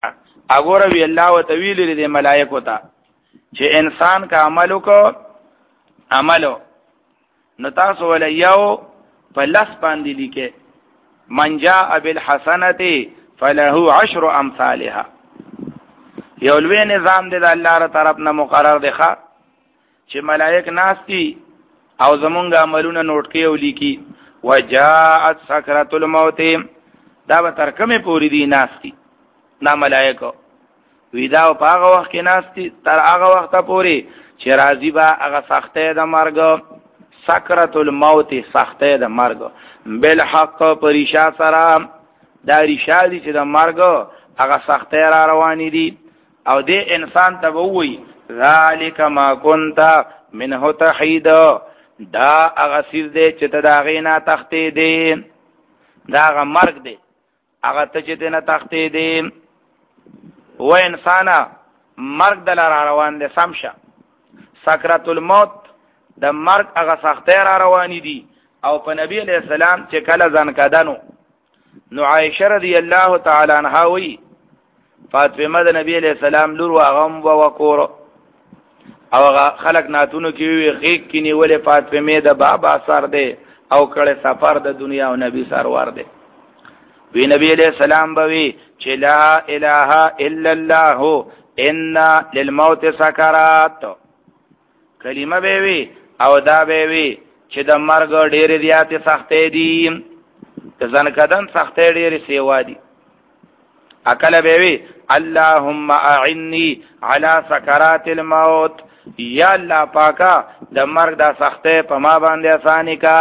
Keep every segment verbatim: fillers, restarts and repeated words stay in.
اګوره وی الله وتعالى دې ملائکه ته چې انسان کا عملو کو عملو نو تاسو ولیاو په لاس باندې لیکه من جاء بالحسنه فله عشر امثالها یو لوی نظام دې د الله تعالی طرف نه مقرر دی ښا چې ملائک ناشتي او زمونږ عملونه نوٹ کوي او لیکي وجاءت سکرۃ الموت دا به تر کومه پوری دي ناشتي نا ملائکه ویدا په هغه وخت کې ناشتي تر هغه وخت پوري چې راضي با هغه سختې د مرګ سکرۃ الموت سختې د مرګ بالحق پریشا سره دا ریشا دي چې د مرګ هغه سختې را روانې دي او دې انسان ته ووي ذالک ما كنت منه تحید دا هغه سیز دې چې ته دا غینا تختې دې دا هغه مرګ دې هغه ته چې نه تختې دې و انسانا مرګ دل را روان دي سمشه سکرات الموت د مرګ هغه سختې را روانې دي او په نبی علیہ السلام چې کله ځان کدنو نو عائشہ رضی الله تعالی عنها وی فاطمه د نبی علیہ السلام لور واغم و وقور او خلق ناتونو کې وی غیق کې نیولې فاطمه د بابا سر دی او کله سفر د دنیا او نبی سرور دی وی نبی علیہ السلام بوي چې لا اله الا الله ان للموت سکرات کلمه به وی او دا به وی چې د مرګ ډېر زیاتې سختې دي ځان کدن سختې ډېر سیوا دي اکل به وی اللهم اعني على سکرات الموت یا الله پاکا د مرګ د سختې په ما باندې اساني کا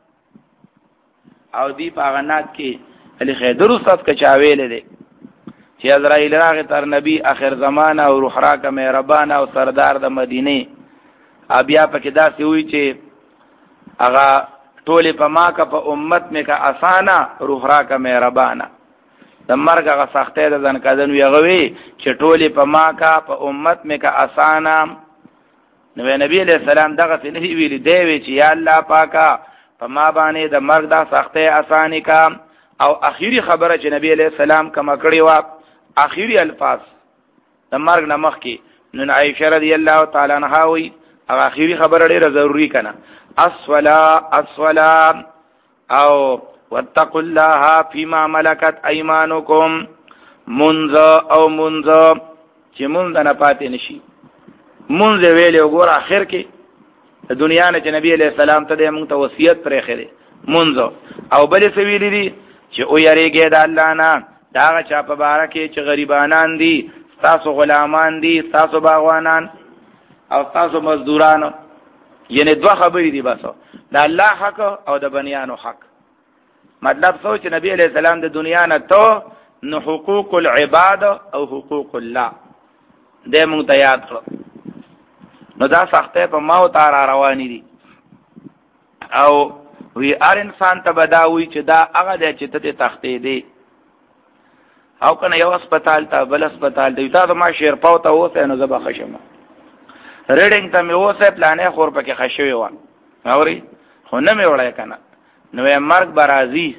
او دی پاغنات کې علی خیدر استاد کا چاویل دي چې عزرائیل راغ تر نبی اخر زمانہ او روح راکه مهربان او سردار د مدینه بیا پکې دا سی وی چې اغا ټوله په ما کا په امت مې کا اسانه روح راکه مهربانه د مرګ هغه سختې د ځن کدن وی غوي چې ټوله په ما کا په امت مې کا اسانه نو نبی علیہ السلام دغه څه نه ویلي دی وی چې یا الله پاکا په ما باندې د مرګ د سختې اساني کا او اخیری خبره چې نبی علیہ السلام کما کړی و اخیری الفاظ د مرګ نمخ کې نو عائشہ رضی الله تعالی عنها وی او اخیری خبره ډیره ضروری کنه الصلا الصلا او واتقوا الله فيما ملكت ايمانكم منذ او منذ چې منذ نه پاتې نشي منذ ویل وګور اخر کې د دنیا نه چې نبی علیہ السلام ته موږ ته وصیت پرې خره منذ او بل څه ویلي دي چې او یریږي د الله نه دا چا په باره کې چې غریبانان دي تاسو غلامان دي تاسو باغوانان او تاسو مزدوران یعنی دوه خبرې دي بس د الله حق او د بنیانو حق مطلب څه چې نبی علیہ السلام د دنیا نه ته نو حقوق العباد او حقوق الله دې مونږ ته یاد کړو نو دا سختې په ما او تار روانې دي او وی ار انسان ته بداوي چې دا هغه د چې ته تختې دي او کنه یو هسپتال ته بل هسپتال دی دا ما شیر پاو ته اوسه نو زبا خشمه ریډینګ ته مې اوسه پلانې خور پکې خشوي و اوري خو نه مې وړای کنه نو یې مرګ برازي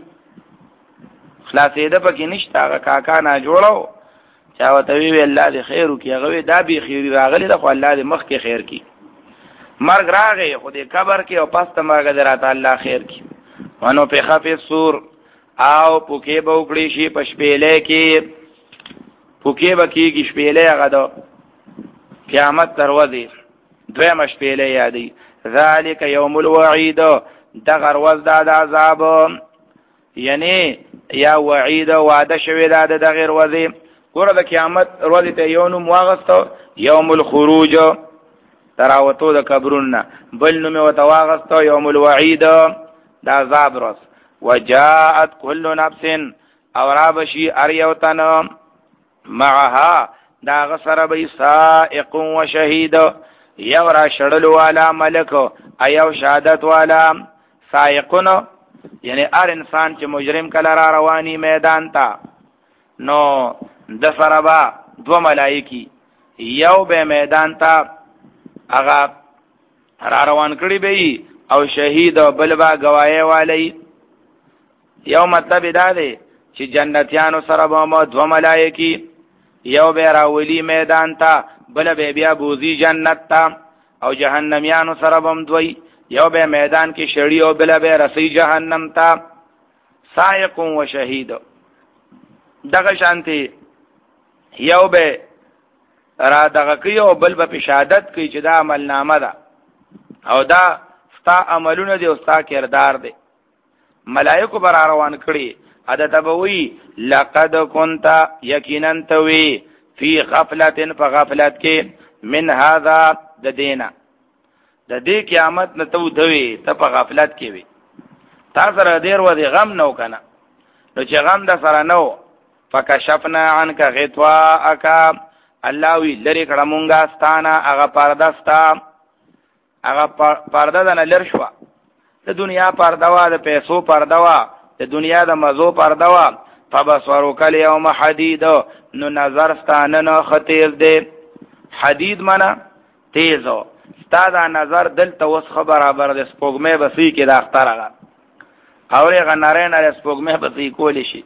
خلاصې ده پکې نشته هغه کاکا نه جوړو چا وته وی الله دې خیر وکي هغه دا به خیر راغلی ده خو الله دې مخ کې خیر کی مرګ راغی خو دې قبر کې او پاسته مرګ دراته الله خیر کی ونو په خفه سور او پوکې به وکړي شي پشپېلې کې پوکې به کېږي شپېلې هغه د قیامت دروازې دویمه شپېلې یادي ذالک یوم الوعید دغه ورځ د عذاب یعنی یا وعید وعده شوی دا د غیر ورځې ګوره د قیامت ورځ ته یو نوم واغستو یوم الخروج تراوتو د قبرونه بل نوم وته واغستو یوم الوعید د عذاب ورځ وجاءت كل نفس اورابشي اريوتن معها دا غسر بي سائق وشهيد يورا شړلو والا ملک ايو شهادت والا سائقون یعنی ار انسان چې مجرم کله را رواني میدان تا نو د سربا دو ملائکی یو به میدان تا هغه را روان کړي به او شهید بل با گواهی والی یو مطلب دا دی چې جنتیانو سره به مو دو ملائکی یو به راولی میدان ته بل به بیا بوزي جنت ته او جهنميانو سره بم دوی یو به میدان کې شړی او بل به رسی جهنم ته سائق و شهید دغه شانتي یو به را دغه کوي او بل به شهادت کوي چې دا عمل نامه ده او دا ستا عملونه دي او ستا کردار دی ملائکه بر روان کړي عادت بوي لقد كنت یقینا توي فی غفلة فغفلت کې من هذا د دینا د دې قیامت نه تو دوي ته په غفلت کې وي تا سره ډیر و دي غم نو کنه نو چې غم د سره نو فکشفنا عنك غطواءك الله وی لری کړه مونږه ستانه هغه پرده ستا هغه پرده نه لر شو د دنیا پرده وا د پیسو پرده وا د دنیا د مزو پرده وا فبصروا کل یوم حدید نو نظر ستانه نه خطیر دی حدید منا تیزو ستا دا نظر دلته وس خبر برابر د سپوږمۍ بسی کې د اخترغه اورې غنارې نه سپوږمۍ بسی کول شي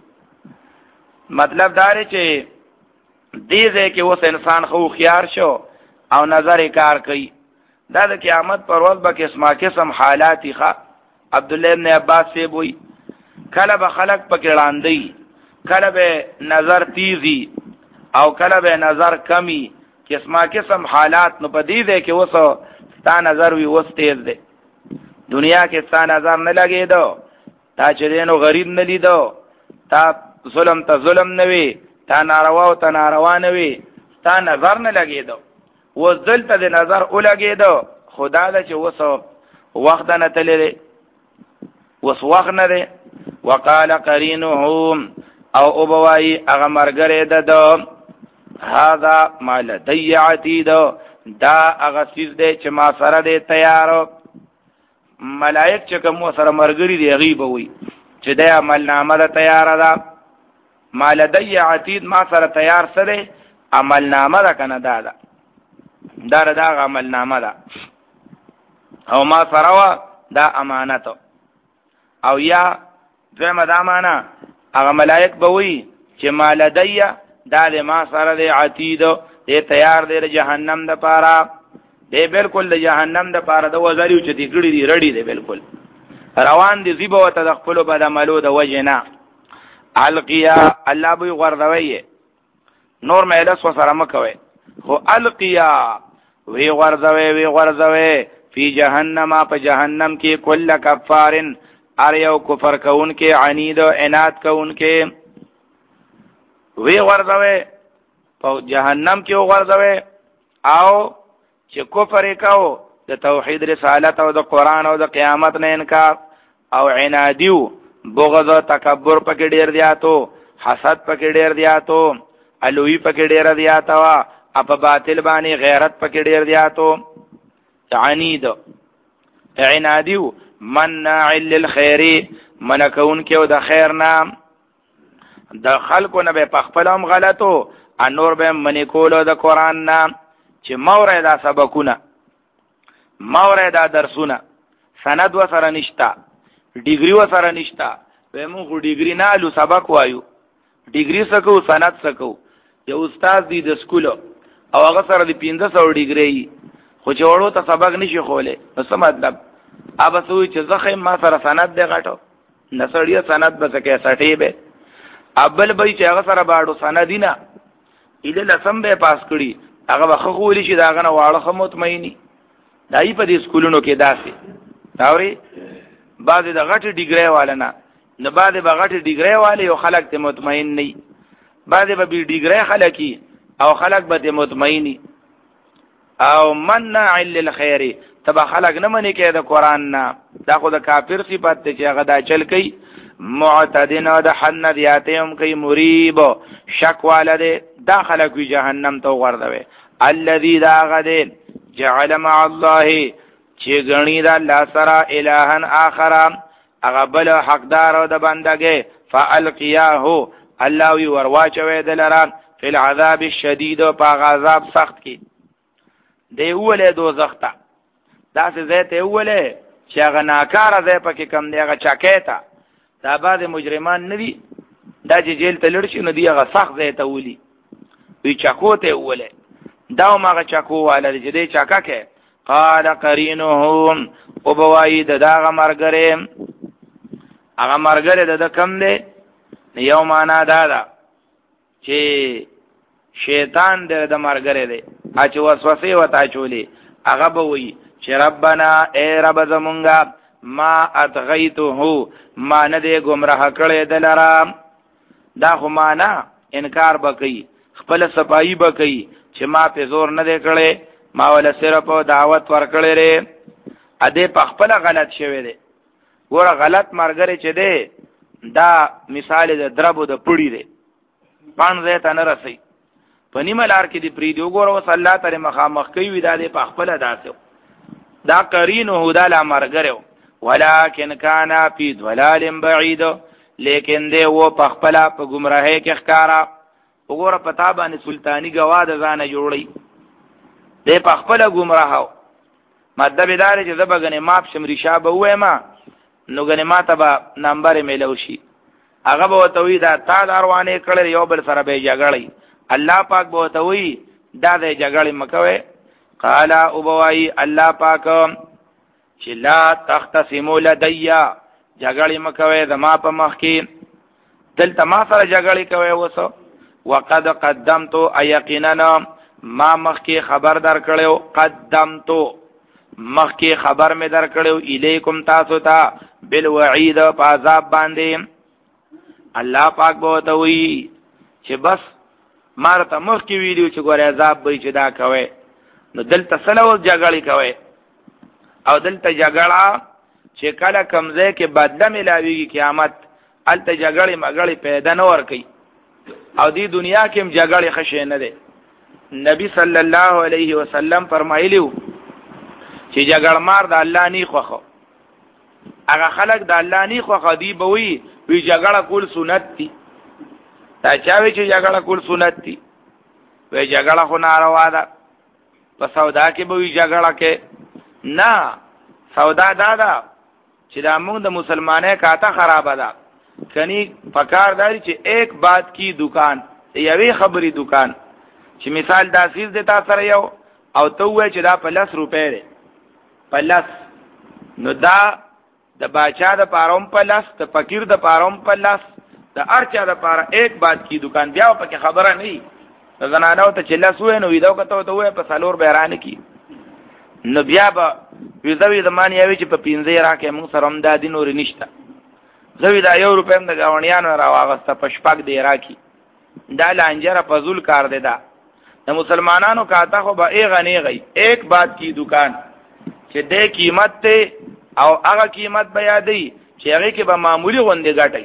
مطلب دا دی چې دې ځکه اوس انسان خو خيار شو او نظر کار کوي دا د قیامت پر ورځ به قسمه قسم حالات ښه عبد الله ابن عباس سے وای کله به خلق پکې لاندې کله به نظر تیزی او کله به نظر کمی قسمه قسم حالات نو په دې ده کې وسو ستا نظر وی وس تیز ده دنیا کې ستا نظر نه لګیدو تا چې دینو غریب نه لیدو تا ظلم ته ظلم نه وی تا ناروا او تا ناروا نه وی تا نظر نه لګیدو و دلته د نظر او لګیدو خدا له چې وسو وخت نه تللی وس وخت نه ده وقال قرينهم او ابوای هغه مرګره ده دو هذا ما لدي عتيد دا هغه چیز دی چې ما سره دی تیار ملائک چې کوم سره مرګري دی غیب وي چې د عمل نامه ده تیار ده ما لدي عتيد ما سره تیار سره عمل نامه ده کنه دا ده دا دا عمل نامه ده او ما سره دا امانت او یا دویمه دا معنا هغه ملائک به وي چې ما لدي دا د ما سره د عتید د تیار د جهنم د پاره د بالکل د جهنم د پاره د وزریو چې دی ګړي دی رډي دی بالکل روان دي زیبه وت د خپل بد عملو د وجنا القیا الله به غردوي نور مېله سو سره مکوي خو القیا وی غردوي وی غردوي فی جهنم په جهنم کې کل کفارن ار یو کفر کون کې عنید او عناد کون کې وی ورځوي په جهنم کې ورځوي او چې کفر وکاو د توحید رسالت او د قران او د قیامت نه انکار او عنادیو بغض او تکبر پکې ډیر دیاتو حسد پکې ډیر دیاتو الوی پکې ډیر دیاتو اپ باطل باندې غیرت پکې ډیر دیاتو عنید عنادیو منع للخير منکون کې او د خیر نام د خلکو نه به پخپلم غلطو انور به منی کولو د قران نام چې مورې دا سبقونه مورې دا درسونه سند و سره نشتا ډیګری و سره نشتا به موږ ډیګری نه لو سبق وایو ډیګری سکو سند سکو یو استاد دی د سکولو او هغه سره د پنځه سوه ډیګری خو چې وړو ته سبق نشي خوله نو څه مطلب ابا سوی چې زخه ما سره سند دی غټو نسړی سند به کې سټی به ابل به چې هغه سره باړو سندینا اله لسم به پاس کړي هغه واخه خولی شي داغه نه واړه مطمئنی دای په دې سکولونو کې داسې داوري بعض د غټ ډیګری والنا نه بعض به غټ ډیګری والي او خلک ته مطمئن نه بعض به بي ډیګری خلکي او خلک به مطمئنی او منع للخير تبا خلق نه منی کې د قران نه دا خو د کافر صفات ته چې هغه دا چل کوي معتدین او د حن دیاتهم کوي مریب شک والده داخله کوي جهنم ته ورځوي الذي دا غد جعل مع الله چې غنی دا الله سره الهن اخر هغه بل حقدار او د بندګي فالقياه الله وی ورواچوي دلران فی العذاب الشدید او په عذاب سخت کې دی اوله دوزخ ته دا څه زه ته اوله چې هغه ناکاره ځای پکې کم دی هغه چاکېتا دا بعد مجرمان ندي دا چې جیل ته لړ شي نو دی هغه سخت ځای ته ولي وی چکو ته وله دا ماغه چکو والا چې دې چکا کې قال قرینهم او بوای د داغه مرګره هغه مرګره د کم دی یو معنا دا ده چې شیطان د مرګره دی اچ وسوسه وتا چولې هغه به وی چې ربنا اے رب زمونږه ما اتغیته ما نه دې گمراه کړې دلرا دا خو معنا انکار بکئی خپل صفائی بکئی چې ما په زور نه دې کړې ما ول صرف دعوت ورکړې ره ا دې په خپل غلط شوی دی ګوره غلط مرګره چې دی دا مثال د دربو د پړی دی پانځه ته نه رسي په نیمه لار کې دی پری دی وګوره وس الله تعالی مخامخ کوي ودا دی په خپل داسو دا قرین هدا لا مرګره ولکن کان فی ضلال بعید لیکن دی و په خپل په گمراهی کې ښکارا وګوره پتا باندې سلطانی گواه د ځانه جوړی دی په خپل گمراهو مطلب دا دی چې زبګنه ماپ شمری شابه وې ما نو غنه ما ته به نمبر میلو شي هغه به وتوی دا تا دروانه کړل یو بل سره به جګړی الله پاک به وتوی دا د جګړې مکوي قال او بوای الله پاک چې لا تختصموا لدیا جګړې مکوي زما په مخ کې دلته ما سره جګړې کوي وسو وقد قدمت ايقينا ما مخ کې خبر در کړو قدمت مخ کې خبر می در کړو الیکم تاسو ته بالوعید په عذاب باندې الله پاک به ته وی چې بس مارته مخ کې ویلو چې ګوره عذاب به چې دا کوي نو دلته سلو جګړې کوي او دلته جګړه چې کله کمزې کې بدله ملاويږي قیامت الته جګړې مګړې پیدا نه ور کوي او دی دنیا کې هم جګړې خشه نه ده نبی صلی الله علیه وسلم فرمایلیو چې جګړه مار د الله نه خوخه هغه خلک د الله نه خوخه دی به وی وی جګړه کول سنت دي تا چاوي چې جګړه کول سنت دي وی جګړه خو ناروا ده په سودا کې به وی جګړه کې نه سودا دا ده چې دا موږ د مسلمانې کاته خراب ده کني پکار داري چې ایک بات کی دکان یوې خبري دکان چې مثال دا سیز دیتا سره یو او ته وای چې دا په لس روپے ده پلس نو دا د باچا د پاروم پلس د فقیر د پاروم پلس د ارچا د پاره ایک بات کی دکان بیا په خبره نه د زنانو ته چلس وې نو ویدو کته ته وې په سالور بیرانه کی نو بیا به ویزوی د مانی اوی چې په پینځه راکې موږ سره هم د دینور نشته زوی دا یو روپیم د گاونیانو را واغسته په شپږ دی راکی دا لانجره فزول کار دی دا د مسلمانانو کاته خو به ای غنی غي ایک بات کی دکان چې د قیمت ته او هغه قیمت بیا دی چې هغه کې به معمولی غوندې غټي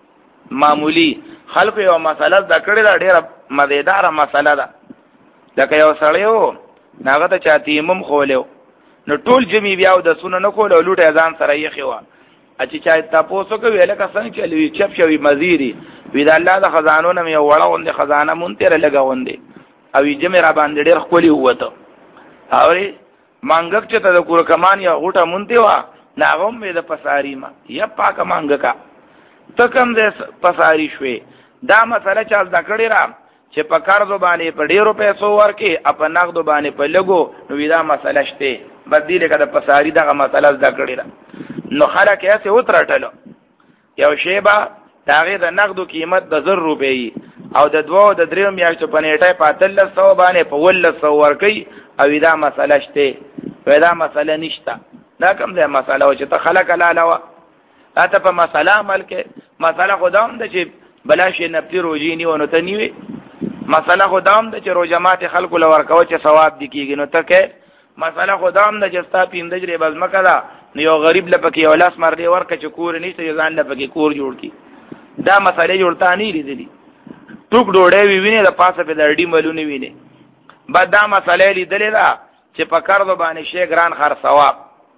معمولی خلق یو مسله د کړه دا ډیره مزیدار مسله ده لکه یو سړیو ناغه ته چاتی مم خولیو نو ټول جمی بیاو د سونه نه کول او لوټه ځان سره یې خوا اچ چا تاسو کوي لکه څنګه چې لوي چپ شوی مزيري وی د الله د خزانو نه یو وړه غوندې خزانه مونته لګاوندې او یې جمع را باندې ډېر خولي وته اوري مانګک چې ته د کور کمان یا غټه مونته وا ناغم مې د پساری ما یا پاک مانګکا ته کوم دې پساری شوي دا مسله چا ذکرې را چې په قرض باندې په ډیرو پیسو ورکې په نقد باندې په لګو نو دا مسله شته بدیله کده پساری دغه مسله ذکرې را نو خلک یې څه وترټلو یو شی با داغه د نقدو قیمت د زر روپۍ او د دوو د دریو میاشتو په نیټه په تل سو باندې په ول سو ورکی او دا مسله شته دا مسله نشته دا کوم ځای مسله او چې ته خلک لاله اته په مسله عمل کې مسله خدام د چې بلا شي نفتی روزي نیونه ته نیوي مسله خدام د چې روزمات خلکو لور کوي چې ثواب دي کیږي نو ته کې مسله خدام د چې ستا پیندجری بز مکدا نو یو غریب لپاره یو لاس مرلی ورکه چې کور نشته ځان لپاره کور جوړ کی دا مسله جوړتا نه لیدلی ټوک ډوړې وی ویني د پاسه په درډي ملونه ویني بعد دا مسله لیدلې دا چې په قرض باندې شي ګران خر ثواب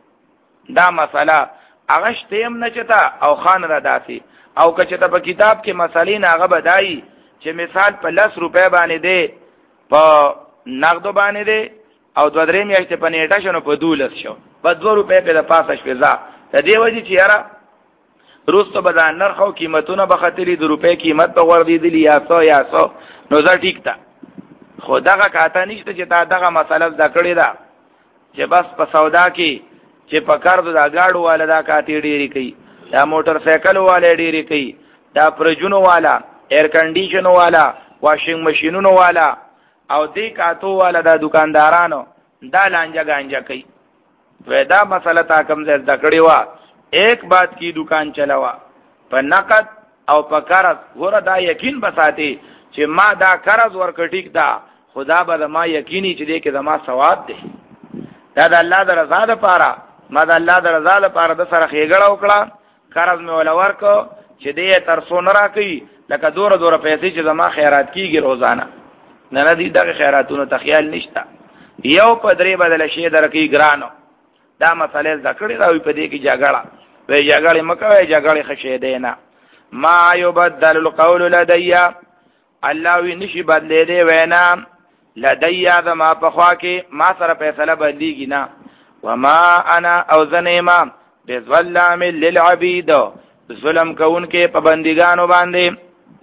دا مسله هغه شتیم نه چتا او خان را داسي او که چتا په کتاب کې مسلې نه هغه بدایي چې مثال په لس روپے باندې دی په نقد باندې دی او دوه درې میاشتې په نیټه شنو په دولس شو په دوه روپے په د پاسه شپږه د دې وجه چې یاره روستو بدان نرخو قیمتونه به خطرې د روپے قیمت په ور دي دي یا سو یا سو نو زه ټیک تا خو دغه کاته نشته چې تا دغه مسله ذکرې ده چې بس په سودا کې چې په قرض دا گاډو والا دا کاته ډېری کوي دا موټر سایکل والا ډېری کوي دا پرجونو والا ایر کنډیشن والا واشنګ ماشینونو والا او دې کاتو والا دا دکاندارانو دا لانجا گانجا کوي ودا مسله تا کم ځای ذکرې وا ایک بات کی دکان چلاوا په نقد او په قرض ور دا یقین بساته چې ما دا قرض ورکټیک دا خدا به ما یقیني چې دې کې زما ثواب دی دا د الله د رضا لپاره ما د الله د رضا لپاره د سره خېګړه وکړه قرض مې ولا ورکو چې دې تر سو نه راکې لکه دوره دوره پیسې چې زما خیرات کیږي روزانه نه نه دي دغه خیراتونو ته خیال نشته یو په درې بدل شي درکې ګرانو دا مسله ذکرې راوي په دې کې جګړه وې جګړې مکوې جګړې خشه دی نه ما يبدل القول لدي الله وی نشي بدلې دی وینا لدي ذا ما پخوا کې ما سره فیصله بدلیږي نه وما انا او زنیما بظلام للعبید ظلم کون کې پابندګانو باندې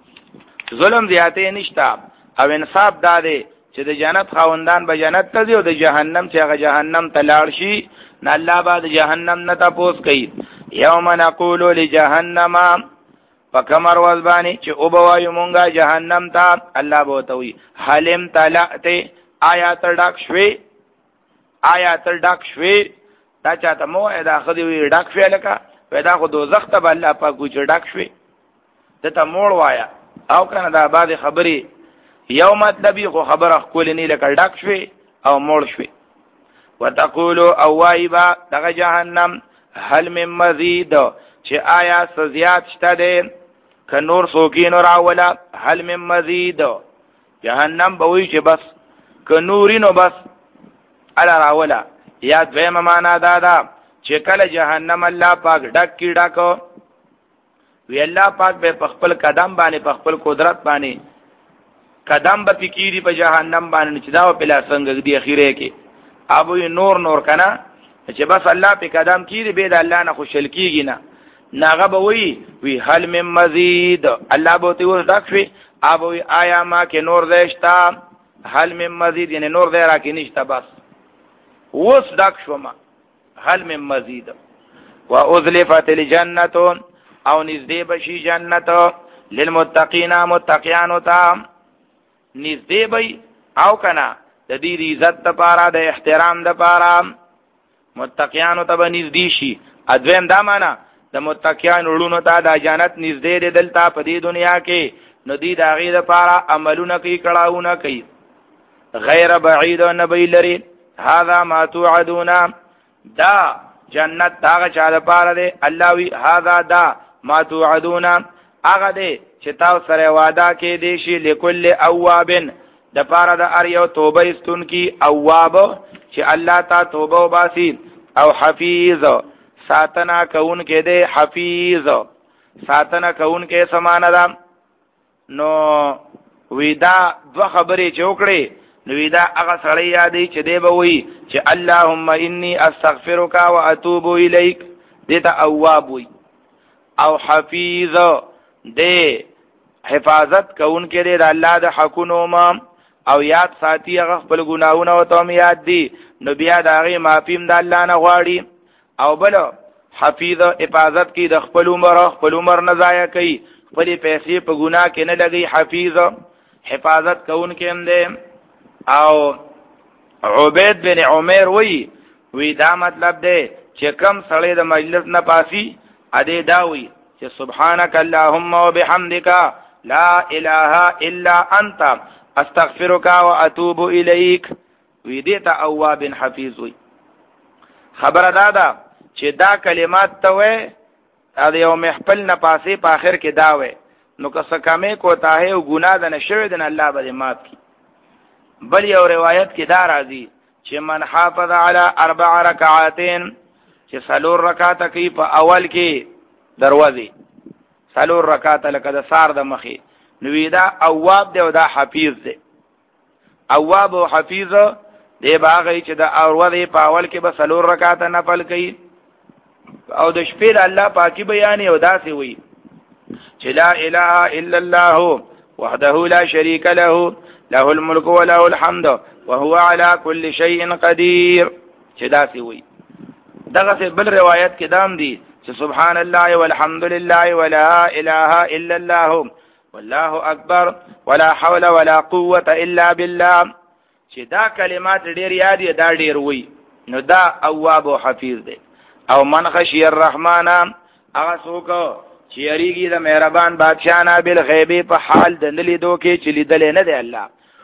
ظلم زیاته نشتا او انصاف داده چې د جنت خاوندان به جنت ته ځي او د جهنم چې هغه جهنم ته لاړ شي نه الله بعد جهنم نه تاسو کوي یوم نقول لجهنم فکمر وزبانی چې او بوایو مونږه جهنم ته الله بوتوي حلم تلات آیا تر ډک شوي آیا تر ډک شوي دا چاته مو ادا خدي وي ډک شوي لکه پیدا خو دوزخ ته الله پاک کوچ ډک شوي ته موړ وایا او کنه دا بعد خبري یو مطلبی خو خبره خپل نه لکه ډک شوي او موړ شوي وتقولوا اوایبا دغه جهنم هل من مزید چې آیا سزیات شته ده ک نور سوکین راولا هل من مزید جهنم به وی چې بس ک نورینو بس الا راولا یا دویمه معنا دادا چې کله جهنم الله پاک ډک کی ډکو وی الله پاک به خپل قدم باندې په خپل قدرت باندې قدم به فکیری په جهنم باندې چې دا په لاسنګ دی اخیره کې ابو نور نور کنا چې بس الله په قدم کیږي به د الله نه خوشل کیږي نه ناغه به وی وی هل من مزید الله به ته ور ډکوي ابو آیا ما کې نور زیشتا هل من مزید یعنی نور زیرا کې نشتا بس وس ډک شوما هل من مزید واذلفت الجنه او نزدې بشي جنت للمتقین متقیان ته نزدې بي او کنا د دې عزت لپاره د احترام لپاره متقیان ته نزدې شي ادویم دا معنا د متقیان ورونو ته د جنت نزدې د دلته په دې دنیا کې ندی د غیر لپاره عملونه کوي کړهونه کوي غیر بعید او نبی لري هاذا ما توعدون دا جنت دا چا لپاره دی الله وی هاذا دا ما توعدون هغه دی چې تاسو سره وعده کې دی شي لكل اوابن د پاره د ار یو توبه استون کی اواب چې الله تا توبه وباسي او حفیظ ساتنا کون کې دی حفیظ ساتنا کون کې سمان ده نو ویدا دو خبرې چوکړي نو ویدا هغه سړی یادې چې دی به وي چې اللهم انی استغفرک واتوب الیک دته اواب وي او حفیظ دې حفاظت کون کې دی د الله د حقونو ما او یاد ساتي هغه خپل ګناهونه او ته یاد دي نو بیا دا غي معافیم د الله نه غواړي او بل حفیظ حفاظت کی د خپل عمر خپل عمر نه ضایع کوي خپل پیسې په ګناه کې نه لګي حفیظ حفاظت کون کې هم دی او عبید بن عمر وی وی دا مطلب دی چې کم سړی د مجلس نه پاسي ا دې دا وی چې سبحانك اللهم وبحمدك لا اله الا انت استغفرك واتوب اليك وی دې ته اواب حفیظ وی خبره دادا چې دا کلمات ته وې ا دې یو محفل نه پاسي په اخر کې دا وې نو که څه کمې کوتاه او ګناه د نشوي د الله به معاف کی بل یو روایت کې دا راځي چې من حافظ علی اربع رکعاتین چې سلور رکعات کوي په اول کې دروازه سلور رکعات لکه د سار د مخې نو دا اواب دی او دا حفیظ دی اواب او حفیظ دی باغی چې د اوروه په اول کې به سلور رکعات نفل کوي او د شپې الله پاکي بیان او داسې وي چې لا اله الا الله وحده لا شريك له له الملك وله الحمد وهو على كل شيء قدير. چې دا سی وي دغه بل روایت کې دام دي چې سبحان الله والحمد لله ولا اله الا الله والله اکبر ولا حول ولا قوه الا بالله. چې دا کلمات ډیر یاد دي دا ډیر وي نو دا اواب او حفیظ دی. او من خشی الرحمن هغه څوک چې یریږي د مهربان بادشاہ نه بالغیب په حال د نلیدو کې چې لیدل نه دی الله.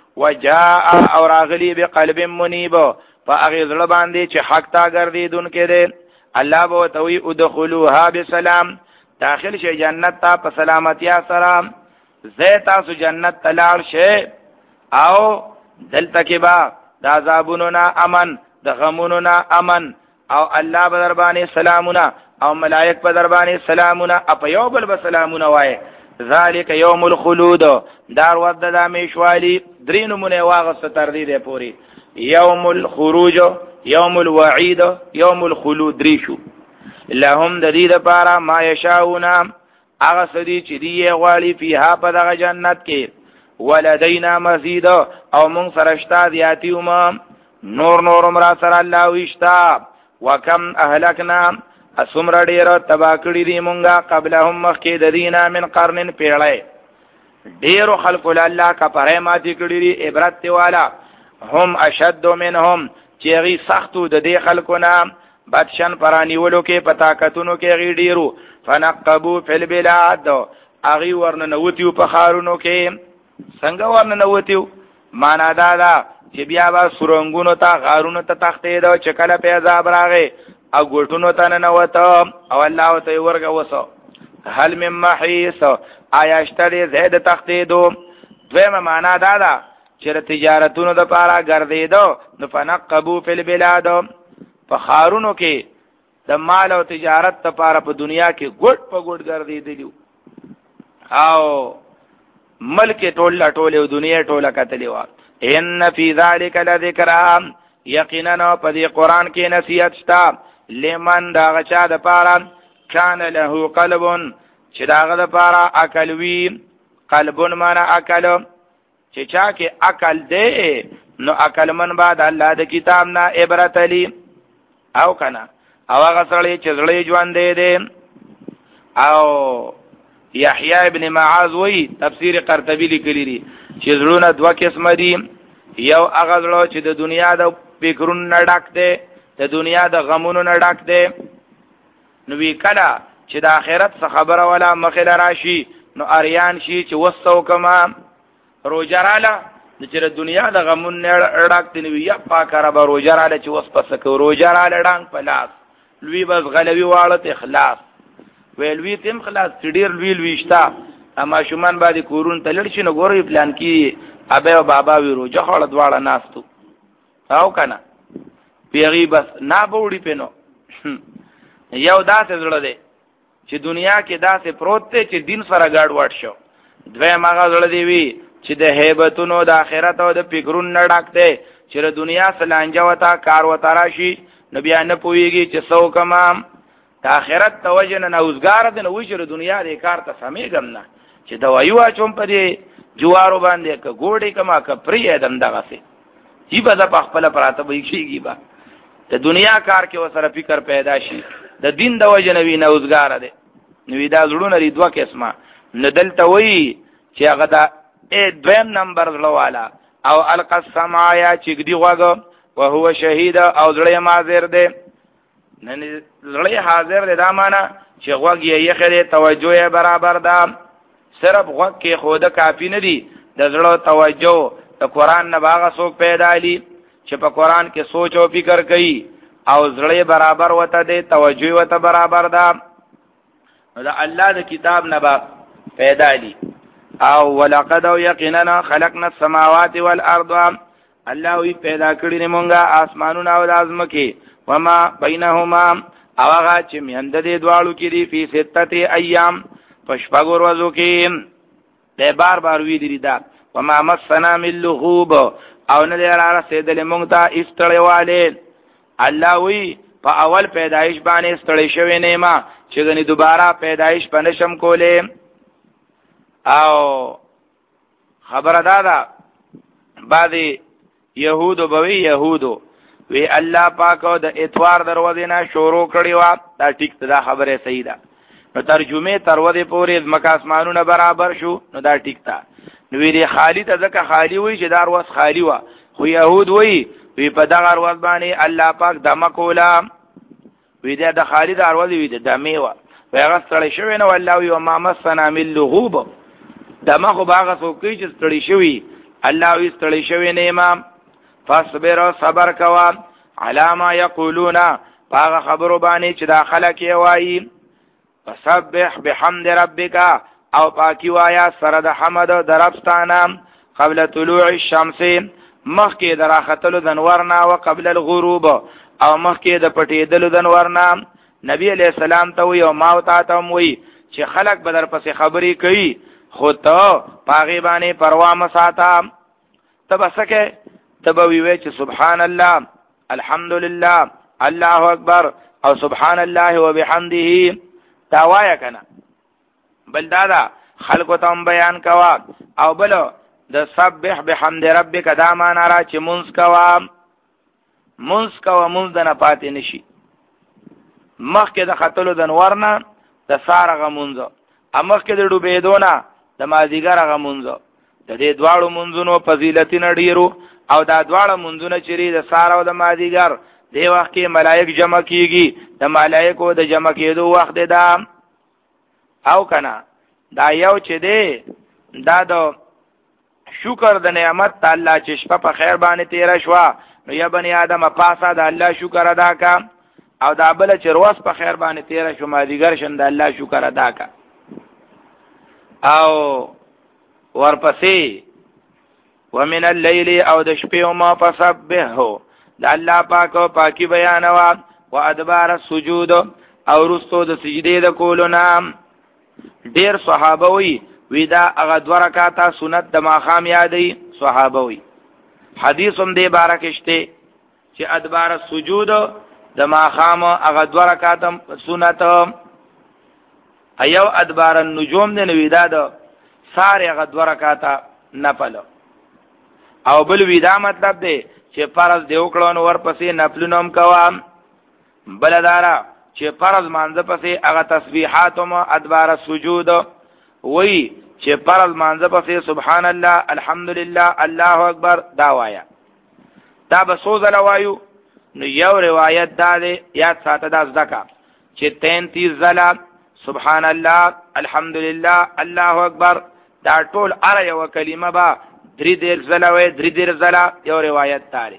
وجاء او راغلی بقلب منیب فاغذ لباندې چې حق تا ګرځیدونکې دی. الله به توي ادخلوها بسلام داخل شي جنت ته په سلامتیا سره. زه تاسو جنت ته لاړ شئ او دلته کې با د عذابونو نه امن د غمونو نه امن او الله به در باندې سلامونه او ملائک به در باندې سلامونه اپ یو بل به سلامونه وای. ذالک یوم الخلود دار ود د میشوالی درې نمونه واغسته تر دې پوری. یوم الخروج یوم الوعید یوم الخلود ریشو لهم د دې لپاره ما یشاؤون هغه سدي چې دی غواړي فيها په دغه جنت کې. ولدینا مزید او مونږ سرشتا زیاتی وم نور نور مرا سره الله وشتا. وکم اهلکنا اسمر ډیر تبا کړی دی مونږه قبلهم مخکې د دینه من قرن پیړې ډیر خلق الله کا پرې ماتي کړی دی عبرت دی والا. هم اشد منهم چیغي سختو د دې خلقونه بدشن پرانیولو کې پتاکتونو کې غي ډیرو. فنقبوا فی البلاد اغي ورن نوتیو په خارونو کې. څنګه ورن نوتیو معنا دا دا چې بیا با سرنګونو ته غارونو ته تختې دا چې کله په عذاب راغی او ګټونو ته نه وته او الله ته ورګه وسو. هل من محیص آیا اشتری زید تختې دو. دویمه معنا دا دا چې تجارتونو د پاره ګرځیدو نو فنقبوا فی البلاد په خارونو کې د مال او تجارت لپاره په دنیا کې ګډ په ګډ ګرځیدلو او ملک ټوله ټوله او دنیا ټوله کتلی و. ان فی ذلک لذکر یقینا په دې قران کې نصیحت شته لمن دا غچا د پاره کان له قلب چې داغه د پاره عقل وی. قلبون معنا عقل چې چا کې عقل دی نو عقل من بعد الله د کتاب نه عبرت علی او کنا او هغه سره چې زړې ژوند دی. او یحیی ابن معاذ وی تفسیر قرطبی لیکلی دی چې زړونه دوه قسم دي. یو هغه زړه چې د دنیا د فکرونو نه ډک دی د دنیا د غمونو نه ډک دی. نو وی کله چې د آخرت څخه خبره ولا مخې راشي نو اریان شي چې وسو کما روجراله چې د دنیا د غمونو نه ډک دی. نو یا پاک رب روجراله چې وس پس کو روجراله ډنګ پلاس لوی بس غلوی واړه اخلاص ویلوی تم خلاص ډیر لوی لويشتا اما شومان باندې کورون تلل شي نو ګوري پلان کی ابه او بابا وی روجه خړ دواړه ناستو او کنه پیغي بس نا بوړي پینو یو داسې زړه دی چې دنیا کې داسې پروت دی چې دین سره ګډ وډ شو. دویم هغه زړه دی وی چې د هیبتونو د آخرت او د فکرونو نه ډک دی چې د دنیا سلانجه وتا کار وتا راشي نو بیا نه پويږي چې څو کما د آخرت توجه نه اوسګار د نو چې د دنیا د کار ته سمېږم نه چې دوایو اچوم پرې جوارو باندې ک ګوډې کما ک پرې دم دغه سي چې به د خپل پراته وي کیږي با د دنیا کار کې وسره فکر پیدا شي د دین د وجه نوی نه اوسګار ده. نو دا زړونه لري دوه قسمه نه دلته وی چې هغه دا ا دویم نمبر زړواله او القسم آیا چې دی غوګ او هو شهید او زړی حاضر دی. نن زړی حاضر دی دا معنا چې غوګ یې خره توجه یې برابر ده. صرف غوګ کې خود کافی نه دی د زړه توجه د قران نه باغ څوک پیدا لی چې په قران کې سوچ او فکر کوي او زړی برابر وته دی توجه وته برابر ده دا الله د کتاب نه با پیدا لی. او ولقد یقینا خلقنا السماوات والارض الله وی پیدا کړی نه مونږه اسمانونه او ازمکه وما بینهما او هغه چې میند دې دوالو کې دی فی سته ایام پشپاګور وځو کې د بار بار وی دی دا وما مسنا من لغوب او نه لري رسیدلې مونږ ته استړیواله. الله وی په اول پیدایش باندې استړی شوی نه ما چې غني دوباره پیدایش پنشم کوله. او خبره دا ده بعضی يهودو بوي يهودو وی الله پاک د اتوار دروازه نه شروع کړی و. دا ټیک دا خبره صحیح ده. نو ترجمه تروازه پورې مکه اسمانونه برابر شو. نو دا ټیک ده. نو وی خالی ته ځکه خالی وای چې دا ورځ خالی و. خو يهود وی وی په دغه ورځ باندې الله پاک دمه کولا. وی دا د خالی د ورځ وی د دمه و. هغه ستړی شوی نو الله وی ما مسنا من لغوب. دمه خو باغه څوک چې ستړی شوی الله وی ستړی شوی نه امام. فاصبر صبر کوا علامه یقولون باغه خبرو باندې چې داخله کې وایي. فسبح بحمد ربک او پاکی وایا سره د حمد دربستانه قبل طلوع الشمس مخکې دراختلو د نورنا او قبل الغروب او مخکې د پټېدلو د نورنا. نبی علیہ السلام ته وی او ما او تا وی چې خلق بدر پسې خبرې کوي خو ته پاغي باندې پروا مساته. تبسکه تبوی وی چې سبحان الله الحمدلله الله اکبر او سبحان الله وبحمده تاوایا کنه. بل دادا خلقو ته بیان کوا او بل د سبح بحمد ربک دا معنا را چې منس کوا منس کوا منس د نه پاتې نشي. مخکې د خطلو د نورنا د سارغه منځ امخکې د ډوبېدونه د مازیګر غمونځ. د دې دواړو منځونو فضیلتونه ډیرو او دا دواړه منځونه چې د سار او د مازیګر دی وخت کې ملائک جمع کیږي. د ملائکو د جمع کېدو وخت دا او کنه دا یو چې دی دا د شکر د نعمت الله چې شپه په خیر باندې تیر شو. نو یا بنی آدم پاسه د الله شکر ادا کا او دا بل چې روز په خیر باندې تیر شو مازیګر شند الله شکر ادا کا. او ورپسې ومن الليل او د شپې ما فسبحه د الله پاک او پاکي بیانوا او ادبار السجود او رستو د سجدې د کولو نام. ډیر صحابه وی وی دا هغه دوه رکعاته سنت د ماخام یادې صحابه وی. حدیث هم دې بارکشته چې ادبار السجود د ماخام هغه دوه رکعاته سنت ایو ادبار النجوم د نویدا د ساره هغه دوه رکعاته نفل. او بل ویدا مطلب دی چې فرض دی وکړو نو ورپسې نفلونه هم کوم. بل دارا چې فرض مانځه پسې هغه تسبیحات هم ادبار السجود وی چې فرض مانځه پسې سبحان الله الحمدلله الله اکبر دا وایا. دا به سوز لوایو. نو یو روایت دا دی یاد ساته دا ځکه چې تینتیس ځله سبحان الله الحمدلله الله اکبر دا ټول اره یو کلمه با درې دیر ځله وې درې دیر ځله یو روایت تاری.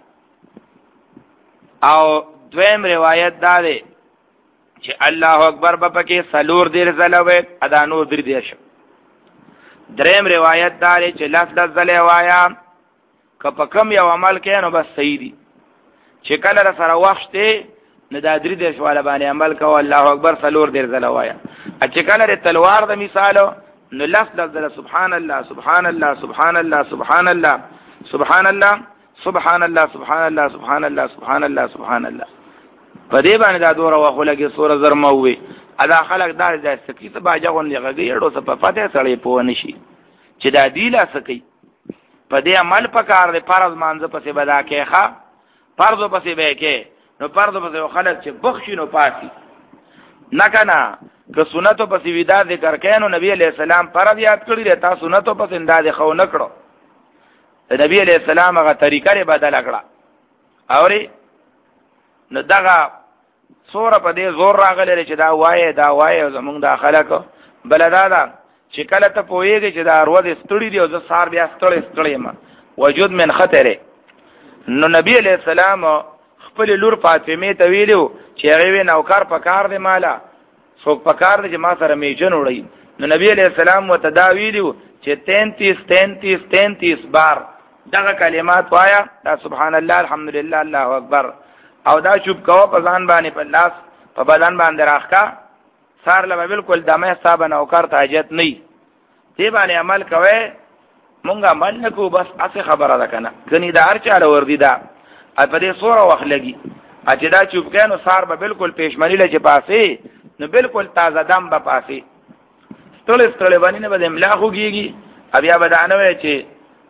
او دویم روایت دا دی چې الله اکبر په پکې سلور دیر ځله وې ادا نور درې دیر شو. دریم روایت دا دی چې لس لس ځله وایا که په کم یو عمل کې نو بس صحیح دی. چې کله سره وخت نه دا درې دیر شواله باندې عمل کوه الله اکبر سلور دیر ځله وایا. چې کله تلوار د مثالو نو لس لس سبحان الله سبحان الله سبحان الله سبحان الله سبحان الله سبحان الله سبحان الله سبحان الله سبحان الله سبحان الله په دې باندې دا دوره واخو لګي سوره زرمه وي. ادا خلق دا د سکی ته باجه غونډه غږیړو څه په فاتحه سره په ونشي چې دا دی لا سکی په دې عمل پکار دی. فرض مانځه پسې بدا کې ښا فرض پسې به کې نو فرض پسې خلک چې بخښي نو پاسي نه کنه که سنتو پسې ودا ذکر کینو. نبی علیہ السلام فرض یاد کړی دی تاسو سنتو پسې انداز خو نه کړو. نبی علیہ السلام هغه طریقه لري بدل کړه اوري نو دغه سوره په دې زور راغلی چې دا وایي دا وایي زمونږ د خلکو بلدا دا چې کله ته پوهیږي چې دا ورځ ستړي دی او زه سار بیا ستړي ستړي ما وجود من خطر. نو نبی علیہ السلام خپل لور فاطمه ته ویلو چې هغه نوکر پکار دی مالا څوک پکار دی چې ما سره میجن وړي. نو نبی علیہ السلام وتداویلو چې تینتیس تینتیس تینتیس بار دغه کلمات وایا دا سبحان الله الحمدلله الله اکبر او دا چوب کوه په ځان باندې په لاس په بدن باندې راخکا سار له بالکل دمه حساب نوکر ته حاجت نه دی باندې عمل کوي. مونږه عمل نکو بس اصل خبره ده کنه کني دا هر چاله وردی دا په دې سوره وخت لګي چې دا چوب کینو سار به بالکل پېشمنی له چې پاسي نو بالکل تازه دم به پاسي ټول ستړي باندې نه به املا خوږيږي بیا بدانه وي چې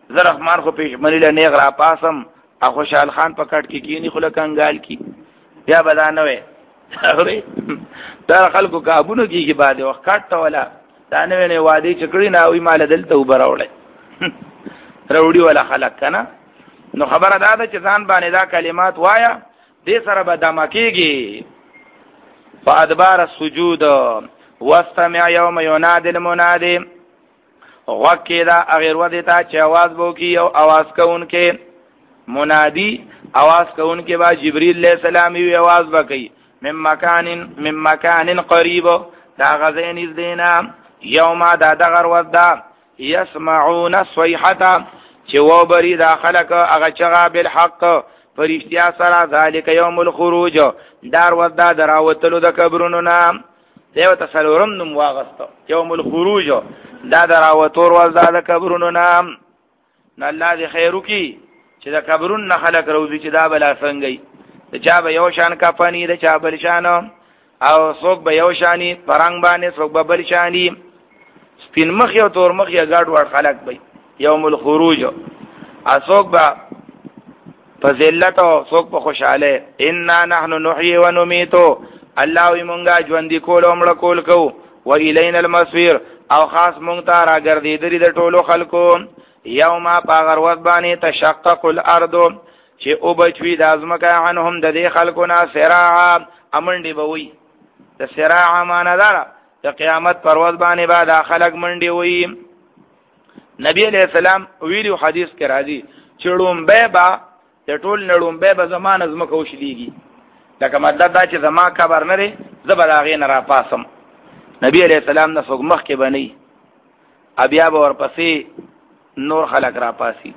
زرحمان خو پیش منی له نیغ را پاسم او خوشحال خان په کټ کې کینی خو له کنګال کی بیا بدانه وې اوري دا خلکو کابونو کېږي باندې وخت کټ ولا دا نه نه وادي چکړی نه وي مال دلته وبراوړې وروړي ولا خلک کنه نو خبره دا ده چې ځان باندې دا کلمات وایا دې سره به دمکیږي فادبار السجود واستمع يوم ينادي المنادي وکیدا اغیر ودیتا چې आवाज وو کی او आवाज کوونکې منادی आवाज کوونکې با جبرئیل علیہ السلام یو आवाज وکي من مکان من مکان قریب دا غزین دینا یوم دا دغر ودا يسمعون الصيحه چې و بری داخلك هغه چغا بالحق فرشتیا سره ذالک یوم الخروج دار ودا دراوتلو د قبرونو نام دیو تسلورم نم واغستو یوم الخروج دا دراوتور ودا د قبرونو نام نه الله دې خیرو کی چې د قبرون نه خلق روزي چې دا بلا څنګه د چا به یو شان کفنی د چا بل شان او څوک به یو شانی پرنګ باندې څوک به بل شانی سپین مخ یو تور مخ یا ګاډ وړ خلق به یوم الخروج اسوک با فذلت او څوک په خوشاله ان نحن نحيي ونميت الله وي مونږه ژوند کول او مړ کول کو و الینا المصير او خاص مونږ ته راګرځې درې د ټولو خلکو یوم پاغر وذ باندې تشقق الارض چې او بچوي د ازمکه عنهم د دې خلکو نه سراع امنډي بوي د سراع معنا دار د قیامت پرواز باندې بعد خلک منډي وي نبی علیہ السلام ویلو حدیث کې راځي چړوم به با د ټول نړوم به به زمانه زمکه وشليږي لکه مدد دا چې زما خبر نه لري زبلاغې نه را پاسم نبی علیہ السلام نه څوک مخ کې بنئ ابیا به ورپسې نور خلق را پاسي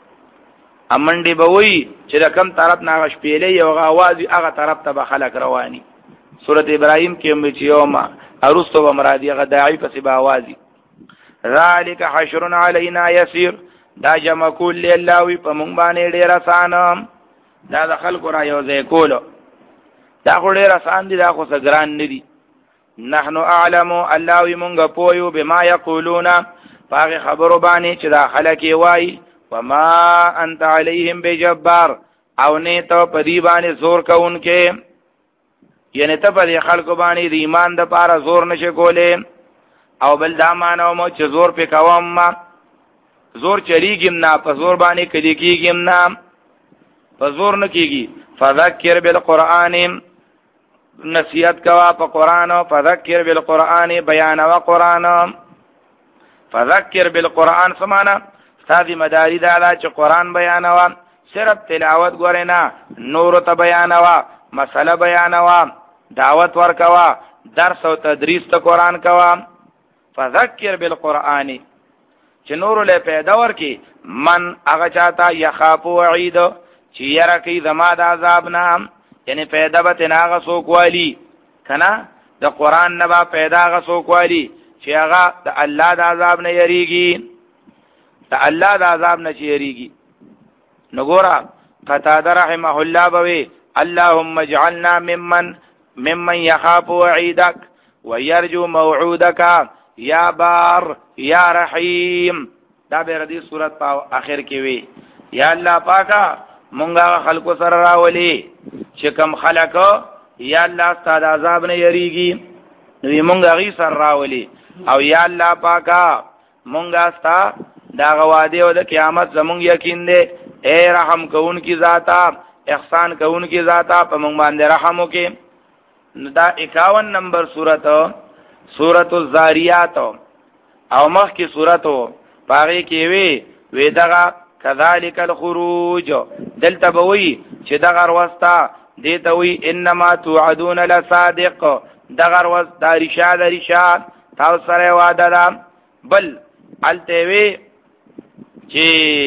امنډي به وي چې د کم طرف نه غشپېلې او غاوازي هغه طرف ته به خلق رواني سورۃ ابراهیم کې هم چې یوما ارستو بمرادی غداعی پس به اوازي ذالک حشر علینا یسیر دا جمع کول لله وی په مونږ باندې ډیر آسان دا د خلکو را یو ځای کول دا خو ډیر آسان دي دا خو سګران نه دي نحنو اعلم الله وی مونږ پویو بما یقولون باغ خبرو باندې چې دا خلک وای وما انت علیهم بجبار او نه ته په دی باندې زور کوونکې یعنی ته په خلکو باندې د ایمان د پاره زور نشه کولې او بل دا مانو مو چې زور په کوم ما زور چریګم نه په زور باندې کدي کیګم نه په زور نه کیږي فذکر بالقران نصیحت کوا په قران او فذکر بالقران بیان او قران فذکر بالقران سمانا سادي مداري دا چې قران بیانوا صرف تلاوت غوړې نه نور ته بیانوا مسله بیانوا دعوت ورکوا درس او تدریس ته قران کوا فذکر بالقران چې نور له پیدا ورکی من هغه چاته یخاف وعید چې یره کی زما د عذاب نام یعنی پیدا به تناغه سوک والی کنا د قران نه با پیدا غ سوک والی چې هغه د الله د عذاب نه یریږي د الله د عذاب نه یریږي نګورا قتاده رحمه الله بوي اللهم اجعلنا ممن ممن يخاف وعيدك ويرجو موعودك یا بار یا رحیم دا به ردی صورت په اخر کې وی یا الله پاکا مونږه خلکو سره راولي چې کم خلک یا الله ستاسو عذاب نه یریږي نو مونږه غي سره راولي او یا الله پاکا مونږه ستا دا غواده او د قیامت زمونږ یقین دی اے رحم کوون کی ذاتا احسان کوون کی ذاتا په مونږ باندې رحم وکي دا اکاون نمبر سورت سورۃ الزاریات او مخ کی سورتو پاره کې وی وی دغه کذالک الخروج دلته بوي چې دغه واسطه دیته وی انما توعدون لصادق دغه واسطه رشاد رشاد تاسو سره وعده ده بل الته وی چې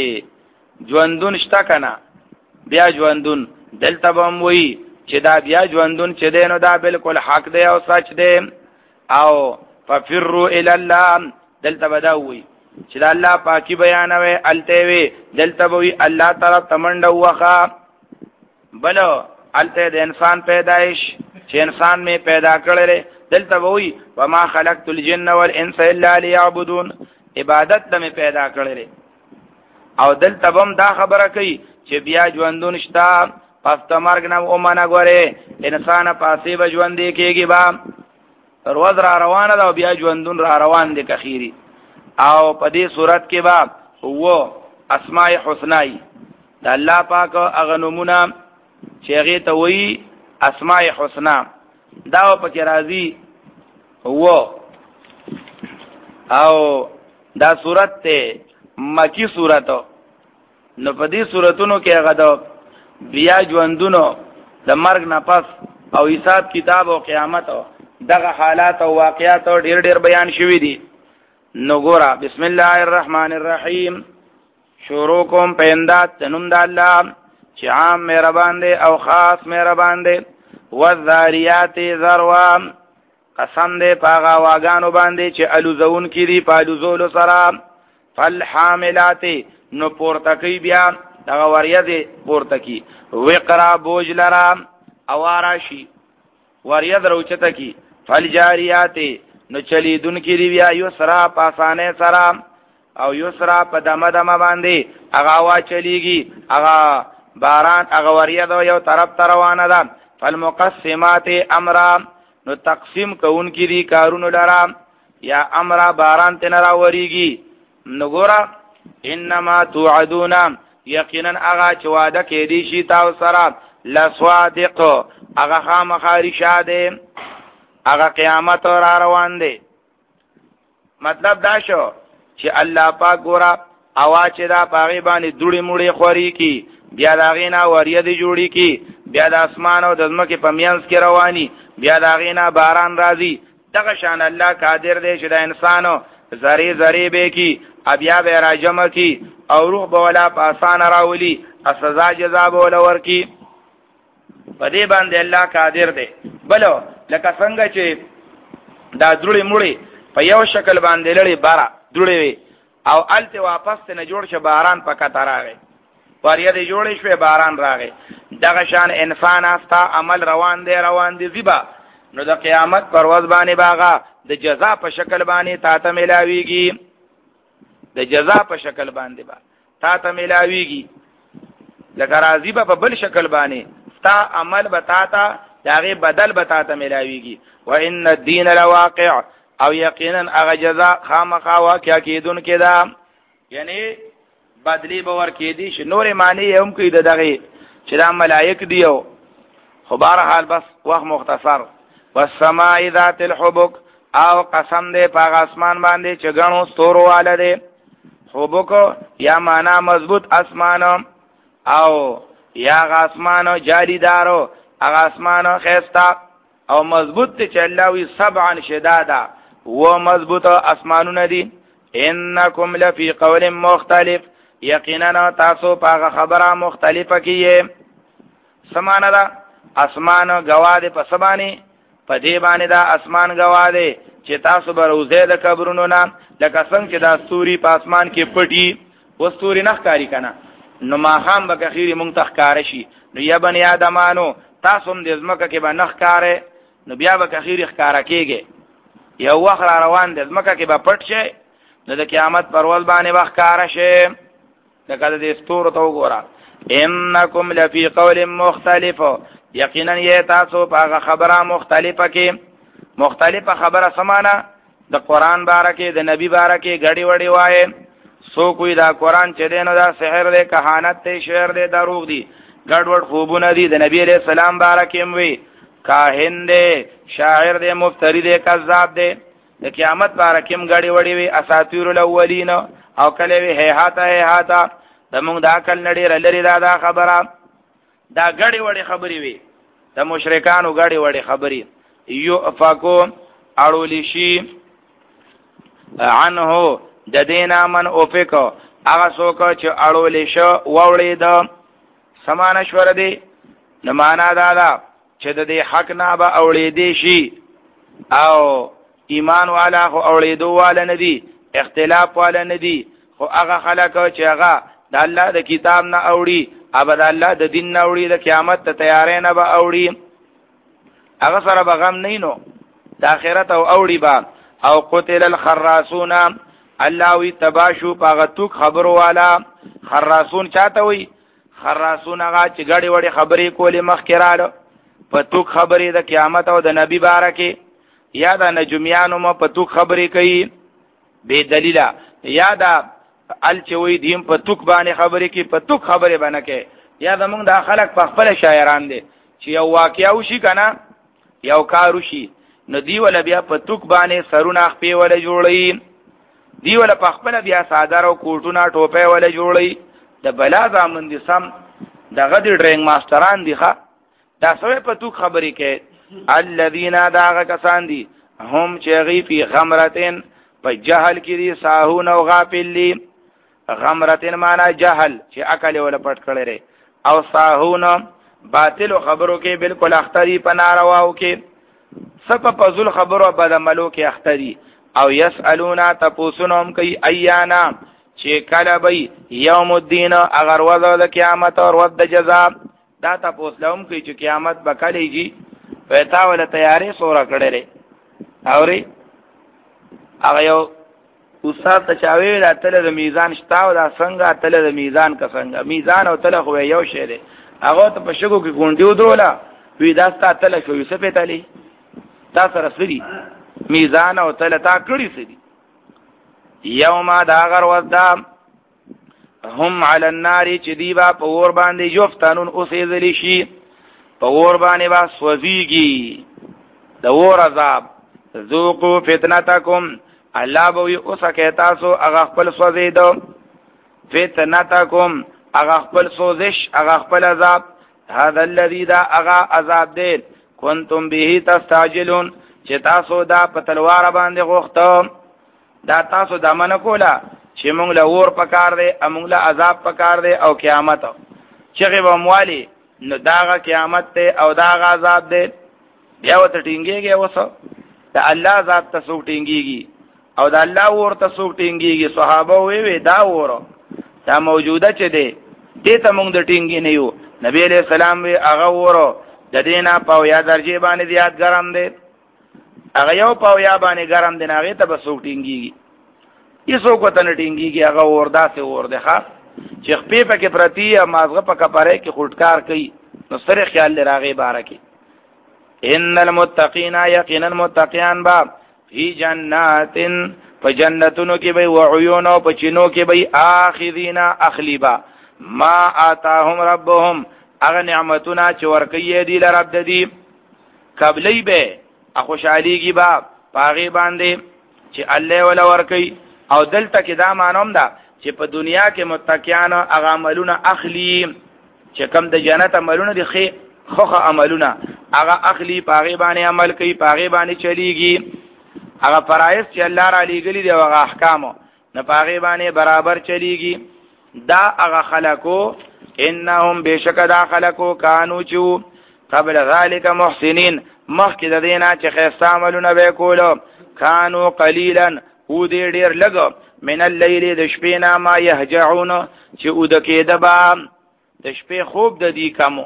ژوندون شتا کنه بیا ژوندون دلته بم وی چې دا بیا ژوندون چې دینو دا بالکل حق دی او سچ دی او ففروا الى الله دلته بداوي چې الله پاکي بیانوي الته وي دلته وي الله تعالی تمنډ وخا بل الته د انسان پیدائش چې انسان می پیدا کړل دلته وي وما خلقت الجن والانس الا ليعبدون عبادت ته می پیدا کړل او دل تبم دا خبره کوي چې بیا ژوندون شتا پس تمرګ نه او معنا غره انسان پاسې به ژوند کېږي با روز را روانه دا بیا ژوندون را روان دي کخيري او په دې صورت کې با وو اسماء الحسنای د الله پاک هغه نمونه چې هغه ته وایي اسماء الحسنا دا په کې راځي وو او دا صورت ته مکی صورت نو په دې صورتونو کې هغه د بیا ژوندونو د مرګ نه پس او حساب کتاب او قیامت دغه حالات او واقعات ډېر ډېر بیان شوي دي نو ګورا بسم الله الرحمن الرحیم شروع کوم په انداد تنم د الله چې عام مهربان دی او خاص مهربان دی والذاریات ذروا قسم دې پاغا واغانو باندې چې الوزون کړي پالوزول سره فالحاملات نو پورتکی بیا دغه وریده پورتکی وقرا بوج لرا اواراشی وریده روچته کی فالجاریات نو چلیدون کړي بیا یسرا پاسانه سره او یسرا په دمه دمه باندې هغه وا چلیږي هغه باران هغه وریده یو طرف ته روانه ده فالمقسمات امرا نو تقسیم کون کی دی کارونو لرا یا امر باران تنرا وریږي نو ګورا انما توعدون یقینا اغا چې وعده کې دی شي تاسو سره لسوادق اغا خامخاري شاده اغا قیامت را روان دی مطلب دا شو چې الله پاک ګورا اوا چې دا پاغي باندې دوړي موړي خوري کی بیا دا غینا وریده جوړی کی بیا د اسمان او د ځمکې په میانس کې رواني بیا دا غینا باران راځي دغه شان الله قادر دی چې د انسانو زری زری به کی بیا به راجمه کی او روح به ولا په آسان راولي سزا جزا به ولا ورکی په دې باندې الله قادر دی بلو لکه څنګه چې دا درړي مړي په یو شکل باندې لړي بارا درړي او الته واپس نه جوړ شه باران پکا تراغه وریده جوړې شوې باران راغی دغه شان انسان استا عمل روان دی روان دی زیبا نو د قیامت پرواز باندې باغا د جزا په شکل باندې تا ته ملاويږي د جزا په شکل باندې با تا ته ملاويږي لکه راضی په بل شکل باندې تا عمل بتا تا داغه بدل بتا ته ملاويږي وان الدين لواقع او یقینا هغه جزا خامخا واقع کیدون کدا یعنی بدلی باور کې دي چې نور معنی هم کوي دغه چې د ملائک دیو خو بهر حال بس وخت مختصر والسماء ذات الحبك او قسم دې په اسمان باندې چې غنو ستورو والده حبك یا معنا مضبوط اسمان او یا اسمان جاری دارو هغه اسمان خيستا او مضبوط چې الله وي سبعا شدادا و مضبوط اسمانونه دي انکم لفی قول مختلف یقینا تاسو په خبره مختلفه کیه سمانه دا اسمان گواده په سبانی په دې باندې دا اسمان گواده چې تاسو به روزه د قبرونو نه لکه څنګه چې دا ستوري په اسمان کې پټي و ستوري نه ښکاری کنه نو ما هم به اخیری مونږ ته ښکار شي نو یا بنی آدمانو تاسو هم د ځمکه کې به نه ښکارې نو بیا به اخیری ښکارا کېږي یو وخت را روان د ځمکه کې به پټ شي نو د قیامت پرواز باندې به ښکارا شي لکه د ستورو ته وګوره انکم لفی قول مختلف یقینا یې تاسو په خبره مختلفه کې مختلفه خبره سمانه د قران بارکه د نبی بارکه غړي وړي وای سو کوئی دا قران چې دینو دا سحر دی کہانت ته شعر دی دروغ دی ګډ وډ خوبونه دي د نبی علیہ السلام بارکه وي کاهن دی شاعر دی مفتری دی کذاب دی د قیامت بارکه غړي وړي وي اساطیر الاولین او کله وی هيهاته هيهاته زمونږ د عقل نړۍ لري دا دا خبره دا غړي وړي خبري وي د مشرکانو غړي وړي خبري یو افاکو اړول شي عنه د دینا من اوفکو هغه څوک چې اړول شو وړي د سمان شور دی نه معنا دا دا چې د دې حق نه به اورې دی شي او ایمان والا خو اورې دوه نه دي اختلاف والا نه دي خو هغه خلک چې هغه د الله د کتاب نه اوري ابد الله د دین نه اوري د قیامت ته تیارې نه به اوري هغه سره به غم نه نو د آخرت او اوري با او قتل الخراسون الله وی تباشو پاغتوک خبرو والا خراسون چاته وي؟ خراسون هغه چې غړي وړي خبرې کولې مخکراله پتوک خبرې د قیامت او د نبی بارکه یا د نجومیانو مو پتوک خبرې کوي بے دلیله یا دا ال چې وي دیم پتوک باندې خبرې کوي پتوک خبرې باندې کوي یا زمونږ د خلک په خپل شاعران دي چې یو واقعیا وشي کنه یو کار وشي نو دی ولا بیا پتوک باندې سرونه خپې ولا جوړي دی ولا په خپل بیا صادر او کوټونه ټوپه ولا جوړي د بلا زامن دي سم دغه د ډرینګ ماستران دي ښا دا سوې پتوک خبرې کوي الذين داغه کسان دي هم چې غي فی غمرتين په جهل کې دي ساهون او غافل دي غمرتين معنا جهل چې عقل ولا پټ کړي او ساهون باطل خبرو کې بالکل اختری په نارواو کې سپ پزول خبرو بد عملو کې اختری او يسالونا تپوسنهم کوي ایانا چې کله به یوم الدین اگر ورځ د قیامت او ورځ د جزاء دا تاسو لهم کوي چې قیامت به کلیږي پتا ول تیارې سورا کړي لري اوري هغه یو استاد ته چاوي لا تل د میزان شتاو دا څنګه تل د میزان کا څنګه میزان او تل خو یو شی دی هغه ته په شګو کې ګونډیو درولا وی دا ستا تل شو یوسف تعالی تا سره سړي میزان او تل تا کړی سړي یوم دا غر ودا هم علی النار چې دیبا په ور باندې یفتنون اوسې ذلی شي په ور باندې با سوځيږي د ور عذاب ذوقوا فتنتکم الله به اوسه تاسو هغه خپل سوځیدو فتنتکم هغه خپل سوزش هغه خپل عذاب هذا الذي دا هغه عذاب دی کنتم به تستعجلون چې تاسو دا په تلوار باندې غوښته دا تاسو د من کولا چې موږ له ور پکار دی موږ له عذاب پکار دی او قیامت چې غواموالی نو داغه قیامت ته او داغه عذاب دی بیا وته ټینګيږي وسه د الله ذات ته سو ټینګيږي او د الله ور ته سو ټینګيږي صحابه وی وی دا ور دا موجوده چه دی دې ته موږ د ټینګي نه یو نبی علیہ السلام وی هغه ورو د دینه پاویا درجه باندې زیات ګرم دی هغه یو پاویا باندې ګرم دی هغه ته بسو ټینګيږي یسو کو ته ټینګيږي هغه وردا سه ور دی ښا چې خپې پکې پرتی یا مازغه پکې پاره کې خټکار کوي نو سره خیال لراغه بارکه ان المتقین یقینا المتقیان با فی جنات فجنتونو کې به وعیون او پچینو کې به اخذینا اخلیبا ما آتاهم ربهم اغه نعمتونه چې ورکې دي لرب ددی قبلی به خوشحالیږي با پاغي باندې چې الله ولا ورکې او دلته کې دا مانوم ده چې په دنیا کې متقیان هغه عملونه اخلي چې کم د جنت عملونه دي خې خوخه عملونه هغه اخلي پاغي باندې عمل کوي پاغي باندې چلیږي هغه فرایض چې الله را لېګلي دی هغه احکام نه پاغي باندې برابر چلیږي دا هغه خلقو انهم بشک دا خلقو کانو چو قبل ذلك محسنین مخکې د دینه چې خیسته عملونه به کولو کانو قلیلا او دې ډیر لګ من الليل د شپې نه ما يهجعون چې او د کېده با د شپې خوب د دې کمو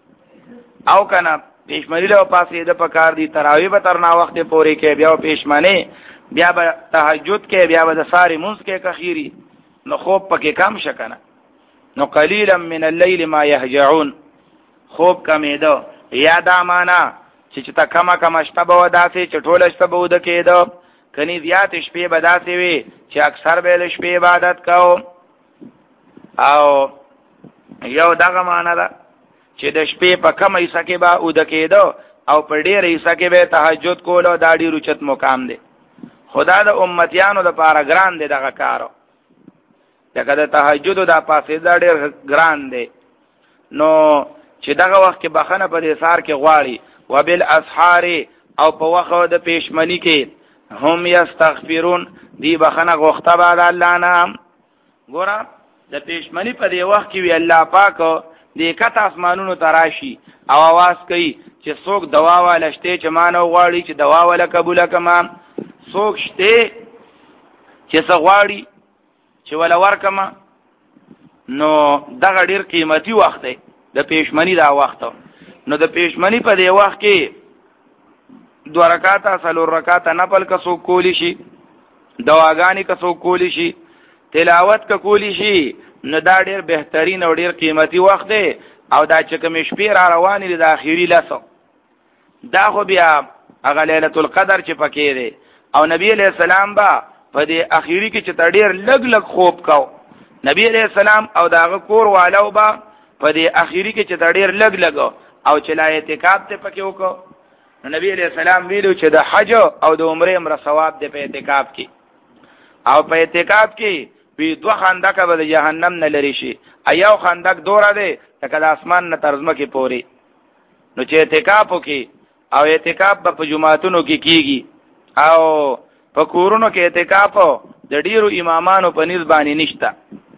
او کنه پېشمنی له پاسې د پکار دي تراوی به ترنا وخت پورې کې بیا پېشمنی بیا به تهجد کې بیا به د ساری منځ کې کخيري نو خوب پکې کم شکنه نو قلیلا من الليل ما يهجعون خوب کمیدو یا دا معنا چې چې تا کما کما شپه به داسې چې ټول شپه به د کېده کني زیات شپې به داسې وي چې اکثر به شپې عبادت کاو او یو دغه معنا ده چې د شپې په کم حصہ کې به او د کېده او په ډېر حصہ کې به تهجد کولو دا ډېر اوچت مقام دی خدا د امتیانو د پاره ګران دی دغه کارو دغه د تهجد د پاسې دا ډېر ګران دی نو چې دغه وخت کې بخنه په دې سار کې غواړي وبالاسحار او په وخت د پېشمنی کې هم یستغفرون دی بخنه غوښته بعد الله نه ګوره د پېشمنی په دی وخت کې وی الله پاک دې کته اسمانونو تراشي او आवाज کوي چې څوک دوا والشته چې مانو غواړي چې دوا ولا قبول کما څوک شته چې څو غواړي چې ولا ورکما نو دغه ډیر قیمتي وخت دی د پېشمنی دا وخت نو د پېشمنی په دی وخت کې دو رکعاته څلور رکعاته نفل کسو کولی شي دواګانی کسو کولی شي تلاوت کا کولی شي نو دا ډیر بهترین او ډیر قیمتي وخت دی او دا چې کوم شپې را روانې دي د اخیری لسو دا خو بیا هغه ليله القدر چې پکې دی او نبی علیہ السلام با په دې اخیری کې چې ډیر لګ لګ خوب کاو نبی علیہ السلام او داغه کور والو با په دې اخیری کې چې ډیر لګ لګ او چې لا اعتکاف ته پکې وکړو نبی علیہ السلام ویلو چې د حج او د عمره مر ثواب دی په اعتکاف کې او په اعتکاف کې وی دوه خندق به د جهنم نه لري شي ایو خندق دوره دی لکه د اسمان نه ترزمه کې پوري نو چې اعتکاف وکي او اعتکاف په جمعاتونو کې کیږي او په کورونو کې اعتکاف د ډیرو امامانو په نسبت نشته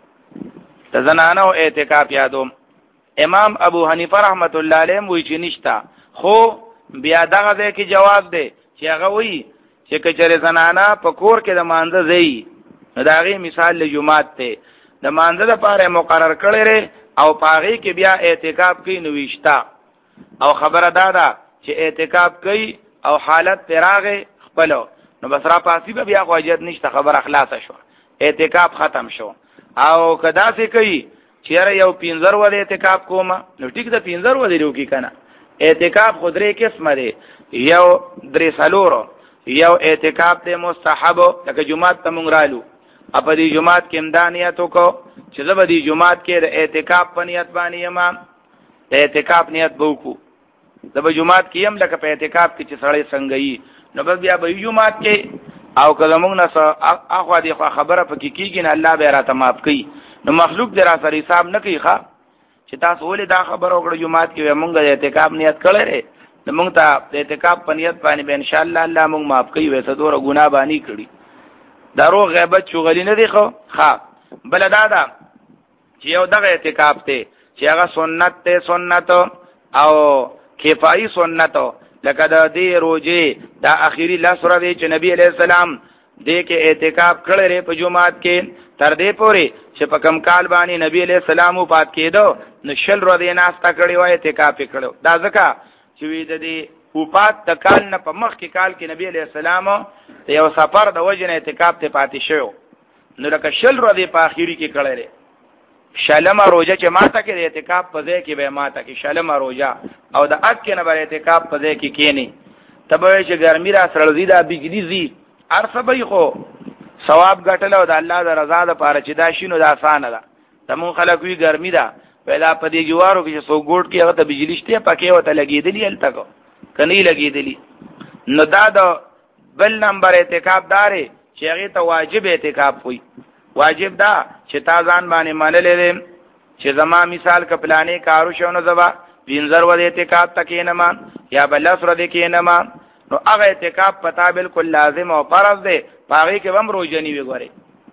ته زنانو اعتکاف یادوم امام ابو حنیفه رحمت الله علیه وی چې نشته خو بیا دغه ځای کې جواب دی چې هغه وی چې کچره زنانه په کور کې د مانځه ځای دا غي مثال له جمعات ته د مانځه لپاره مقرر کړی او پاغي کې بیا اعتکاف کوي نوښتا او خبره دادا چې اعتکاف کوي او حالت تراغه خپلو نو بس را پاسی به بیا واجب نشته خبر اخلاص شو اعتکاف ختم شو او کدا سي کوي چیرې یو پینځر ور اعتکاف کوم نو ټیک د پینځر ور دیو کی کنه اعتکاف خودره قسمه دی یو درې سالورو یو اعتکاف ته مستحب لکه جمعات ته مونږ رالو په دې جمعات کې امدانیت وکړو چې زه به دې جمعات کې د اعتکاف په نیت باندې یم د اعتکاف نیت وکړو زه به جمعات کې یم لکه په اعتکاف کې چې سړی څنګه یي نو بس بیا به جمعات کې او کله موږ نه اخوا دې خبره پکې کیږي نه الله به راته معاف کوي نو مخلوق درا سره حساب نه کوي ښا چې تاسو ولې دا خبره وکړو جمعات کې موږ د اعتکاف نیت کړی نو موږ ته د اعتکاف په نیت باندې به ان شاء الله الله موږ معاف کوي وسه دوره ګناه باندې کړی دارو غیبت شغلی نه دی خو ښا بل دادا چې یو دغه اعتکاف ته چې هغه سنت ته سنت او کفایي سنت لکه د دې روزه دا اخیری لاسره دی چې نبی علیہ السلام دې کې اعتکاف کړی په جمعات کې تر دې پورې چې په کم کال باندې نبی علیہ السلام وفات کېدو نو شل ورځې ناستا کړی وای اعتکاف کړو دا ځکه چې وی د دې وفات د کال نه په مخ کې کال کې نبی علیہ السلام یو سفر د وجنه اعتکاف ته پاتې شو نو لکه شل ورځې په اخیری کې کړی شلمه روزه چې ماته کې د اعتکاف په ځای کې به ماته کې شلمه روزه او د اک کې نه به اعتکاف په ځای کې کېنی تبه چې ګرمي را سره زیاده بجلی زی ارسبې خو ثواب ګټل او د الله د رضا لپاره چې دا شینو د اسانه ده تمون خلک وی ګرمي ده پیدا په دې جوارو کې سو ګوټ کې هغه ته بجلی شته پکې وته لګېدلی التکو کني لګېدلی نو دا د بل نمبر اعتکاف دارې چې هغه ته واجب اعتکاف وي واجب دا چې تا ځان باندې منلې چې زما مثال ک پلانې کارو شونه زبا پینځر ور اعتکاف تکې نه ما یا بل سره دې کې نه ما نو هغه اعتکاف پتا بالکل لازم او فرض دی پاره کې هم روزنی وي ګوره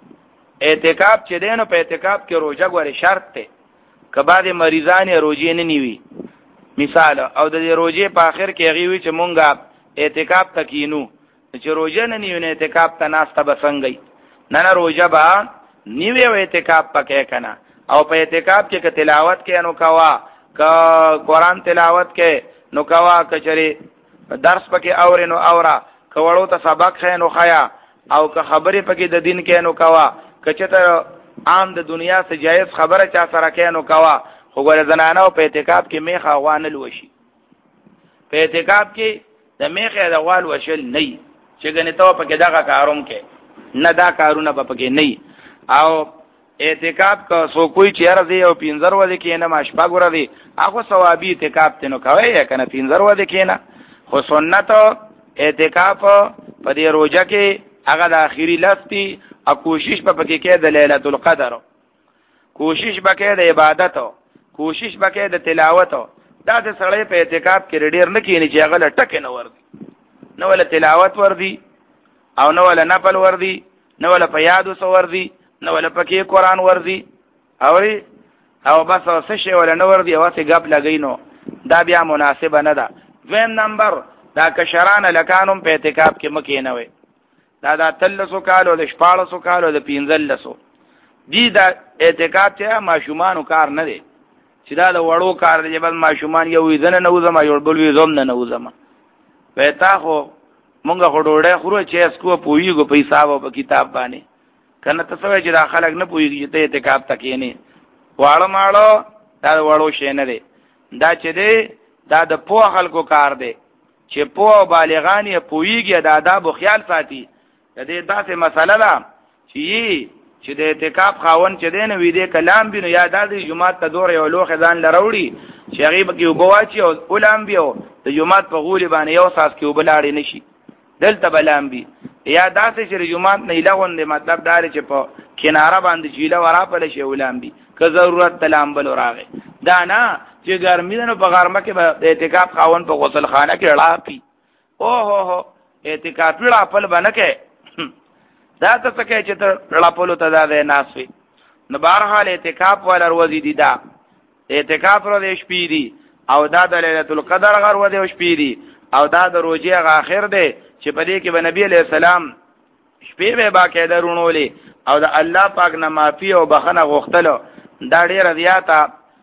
اعتکاف چې دینو په اعتکاف کې روزه ګوره شرط دی کبا د مریضان روزي نه نیوي مثال او د روزي په اخر کې هغه وي چې مونږه اعتکاف تکینو چې روزه نه نیو نه اعتکاف ته ناسته بسنګي نه نه روزه با نیوي او اعتکاف پکې کنه او په اعتکاف کې ک تلاوت کې انو کوا ک قرآن تلاوت کې نو کوا کچري درس پکې اورینو اورا کوړو ته سبق خینو خیا او که خبرې پکې د دین کې نو کوا کچته عام د دنیا سے جایز خبره چا سره کینو کوا خو ګور زنانو په اعتکاف کې میخه غوانل وشي په اعتکاف کې د میخه د غوال وشل نه چې ګنې ته پکې دغه کاروم کې نه دا کارونه په پکې نه او اعتکاف کا سو کوئی چیر دی او پینځر ودی کې نه ماشپا ګور دی هغه ثوابي اعتکاف تنو کوي یا کنه پینځر ودی کې نه خو سنت اعتکاف په دې روزه کې هغه د اخیری لستی او کوشش په پکې کې د ليله القدر کوشش وکړه د عبادت کوشش وکړه د تلاوت دا د سړی په اعتکاف کې ډېر نه کینی چې هغه لټکه نه وردی نو ول تلاوت وردی او نو ول نفل وردی نو ول په یادو سو وردی نو ول پکې قران وردی او او بس څه شی ول نو وردی واسه غپ لګینو دا بیا مناسبه نه ده ویم نمبر دا کشران لکانم په اعتکاف کې مکه نه وي دا دا تلسو کالو د شپاړسو کالو د پینځلسو دی دا اعتکاف ته ماشومان کار نه دی چې دا د وړو کار دی بل ماشومان یو ځنه نه وزما یو بل وی زوم نه نه وزما پتا خو مونږه خډوړې خورو چې اسکو پویګو په حساب او په کتاب باندې کنه تاسو چې دا خلک نه پوهیږي ته اعتکاف تکې نه واړه ماړو دا وړو شي نه دی دا چې دی دا د پوه خلکو کار دی چې پوه بالغان یې پوهیږي د آداب او خیال ساتي د دې داسې مسله ده چې چې د اعتکاف خاون چې دی نو وی دې کلام بینو یا د جمعات ته دور یو لوخ ځان لروړي چې هغه به کې وبواچي او علماء بیو د جمعات په غولي باندې یو ساس کې وبلاړي نشي دلته بلام بي یا داسې چې جمعات نه لغون دی مطلب دا چې په کناره باندې چیله ورا په لشي علماء بي که ضرورت تلام بل راغی دا نه چې ګرمي نه په غرمه کې د اعتکاف خاون په غسل خانه کې اړاپي او هو هو اعتکاف لړا خپل بنکه دا ته څه کې چې لړا پلو ته دا ناسوي نو بهرحال اعتکاف ولا روزي دي دا اعتکاف ورځ شپې دي او دا د ليله القدر غر ورځ شپې دي او دا د روزي غ اخر دی چې په دې کې به نبی عليه السلام شپې به باقاعده رونولې او د الله پاک نه معافي او بخنه غوښتلو دا ډیره زیاته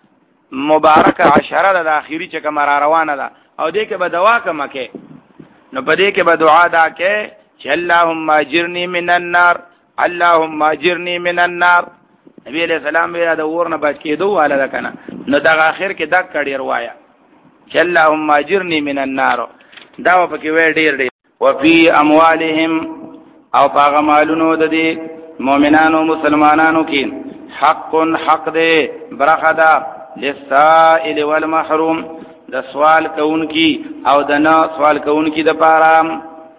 مبارکه عشره د اخیری چې کوم را روانه ده او دې کې به دعا کوم کې نو په دې کې به دعا دا کې چې اللهم اجرني من النار اللهم اجرني من النار نبی علیہ السلام به دا ورنه بچ کېدو والا ده کنه نو دا اخر کې دا کړي روايه چې اللهم اجرني من النار دا په کې وې ډیر ډیر وفي اموالهم او پاغه مالونو د دې مؤمنانو مسلمانانو کې حق حق دې برخدا للسائل والمحروم د سوال کوونکی او د نه سوال کوونکی د پاره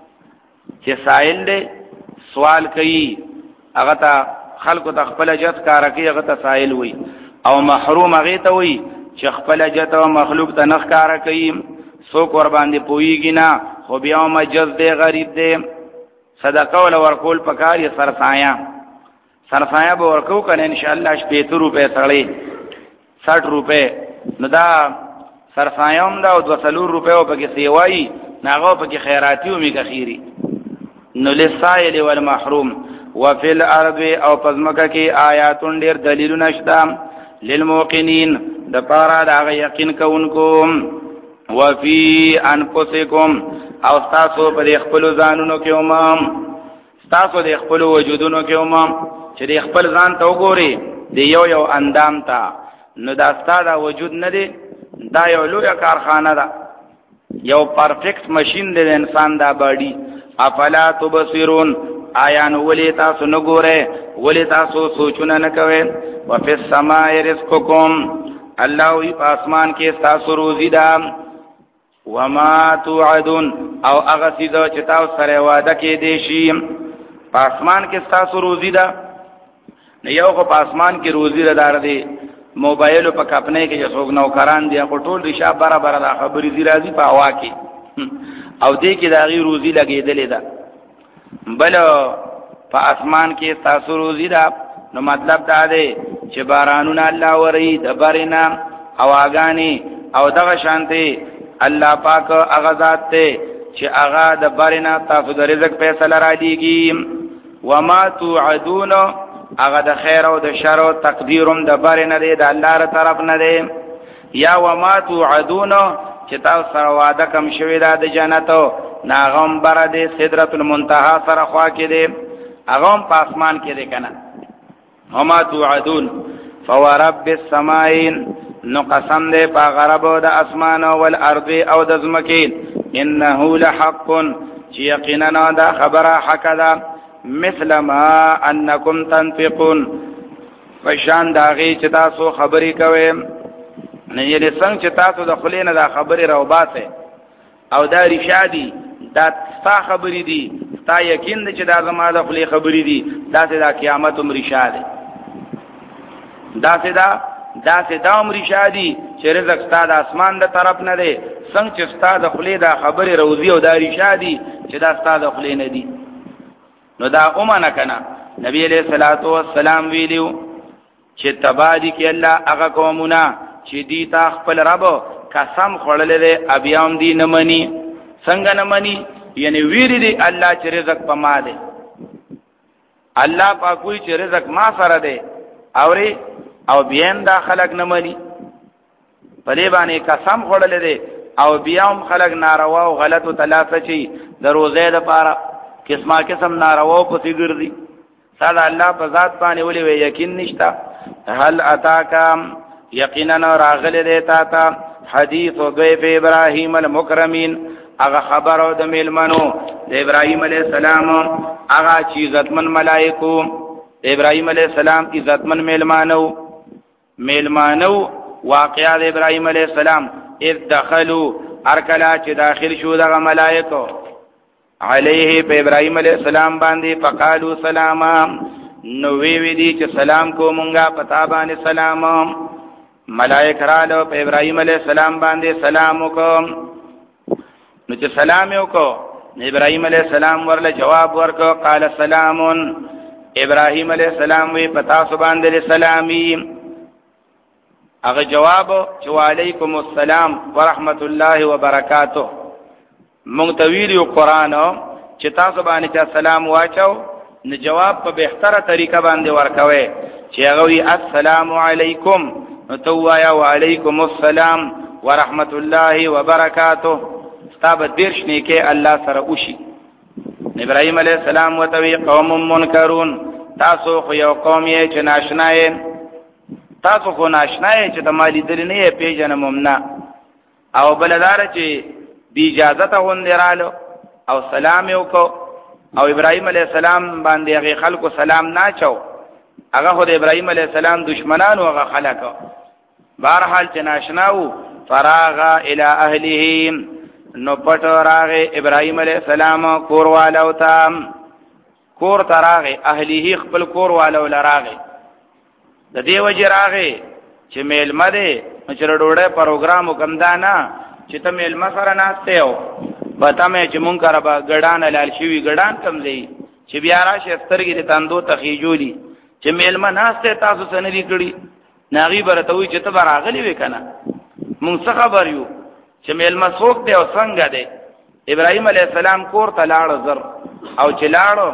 چې سائل دې سوال کوي هغه ته خلکو ته خپل جت کار کوي هغه ته سائل وي او محروم هغه ته وي چې خپل جت او مخلوق ته نخ کار کوي سو قربان دي پويږي نه خو بیا مجز دې غریب دې صدقه ول ورکول پکار یې سرسایا سرسایا به ورکو کنه ان شاء الله شپږ روپے سړی ساठ روپے نو دا سرسایوم دا او دو سلور روپے او پکې سیوای ناغه پکې خیراتی او میګه خیری نو لسائل والمحروم وفي الارض او پزمکه کې آیات ډیر دلیلونه شته للموقنین د پاره دا یقین کوونکو وفي انفسکم او تاسو په خپل ځانونو کې اومم تاسو د خپل وجودونو کې اومم چې د خپل ځان ته وګوري د یو یو اندام ته نو دا ستاسو وجود نه دی دا یو لوی کارخانه ده یو پرفیکټ ماشين دی د انسان دا باډي افلا تبصرون آیا نو ولې تاسو نه ګوره ولې تاسو سوچونه نه کوئ وفي السماء رزقكم الله وی په اسمان کې تاسو روزي ده وما توعدون او هغه څه چې تاسو سره وعده کې دي شي په اسمان کې تاسو روزي ده نه یو خو په اسمان کې روزي ده دار دي موبایل په کپنې کې چې څوک نوکران دي په ټول رشا برابر ده خبرې دي راځي په هوا کې او دې کې دا غي روزي لګېدلې ده بل په اسمان کې تاسو روزي ده نو مطلب دا دی چې بارانونه الله وري د بارنا هواګانی او دغه شانتي الله پاک هغه ذات ته چې هغه د بارنا تاسو د رزق فیصله را دیږي وما توعدون هغه د خیر او د شر او تقدیرم د بارنا دی د الله تر طرف نه دی یا وما توعدون چې تاسو سره وعده کوم شوی دا د جنت ناغم بر دی سدرۃ المنتهى سره خوا کې دی هغه په اسمان کې دی کنه وما توعدون فورب السماء نو قسم دے پا غرب د اسمان او الارض او د زمکین انه لحق چی یقینا دا خبر حق دا مثل ما انکم تنفقون فشان داغي چې تاسو خبرې کوئ نه یې څنګه چې تاسو د خلینو دا خبرې راوباسه او دا رشادي دا ستا خبرې دي ستا یقین دي چې دا زما د خلی خبرې دي دا چې دا قیامت هم رشاده دا چې دا دا چې دا عمر شادي چې رزق ستاد اسمان د طرف نه دی څنګه چې ستاد خلی دا خبره روزي او دا شادي چې دا ستاد خلی نه دی نو دا اومنه کنه نبی علیہ الصلوۃ والسلام ویلو چې تبادی کې الله هغه قومونه چې دی تا خپل رب قسم خړلې دی ابيام دی نه مني څنګه نه مني یعنی ویری دی الله چې رزق پما دی الله پاک کوئی چې رزق ما سره دی اوري او بیم دا خلق نمانی پدې باندې قسم خورل دي او بیام خلق ناروا او غلط او تلافه چي د روزه د پاره قسمه قسم ناروا او پتی ګرځي ساده الله په ذات باندې ولي وی یقین نشتا هل اتاکا یقینا راغله دیتا تا حدیث ضیف ابراهیم المکرمین هغه خبرو د میلمنو د ابراهیم علیه السلام هغه چې عزتمن ملائکو د ابراهیم علیه السلام عزتمن میلمانو میلمانو واقعا د ابراهیم علیه السلام اذ دخلوا ارکلا چې داخل شو دغه ملائکو علیه په ابراهیم علیه السلام باندې فقالو سلاما نو وی وی دي چې سلام کو مونږه پتا باندې سلام ملائک رالو په ابراهیم علیه السلام باندې سلام وکم نو چې سلام وکړو ابراهیم علیه السلام ورله جواب ورکړ قال سلام ابراهیم علیه السلام وی پتا سبحان دې سلامي هغه جواب چې وعلیکم السلام ورحمت الله وبرکاته مونږ ته ویلو قران چې تاسو باندې سلام واچو نو جواب په بهتره طریقه باندې ورکوي چې هغه وی السلام علیکم نو تو وایا وعلیکم السلام ورحمت الله وبرکاته ستاب دیرش نیکه الله سره وشي ابراهیم علیه السلام وتوی قوم منکرون تاسو خو یو قوم یې چې ناشنای تاسو خو ناشنای چې د مالی درې نه پیژنم نه او بلدار چې بی اجازه ته وندرالو او سلام یو کو او ابراهیم علیه السلام باندې هغه خلکو سلام نه چاو هغه خو د ابراهیم علیه السلام دشمنانو هغه خلکو بهرحال چې ناشناو فراغ الی اهله نو پټ راغه ابراهیم علیه السلام کور والو ته کور تراغه اهلیه خپل کور والو لراغه د دې وجه راغه چې میلمه دې چې ډوړې پروګرام وکمدانا چې ته میلمه سره ناشته او پتا مې چې مونږ کرا غډان لال شوی غډان کم دی چې بیا راشه سترګې ته تاندو تخیجولی چې میلمه ناشته تاسو سره لري کړی ناغي برته وي چې ته براغلی وکنه مونږ څه خبر یو چې میلمه څوک دی او څنګه دی ابراهیم علیه السلام کور ته لاړ زر او چې لاړو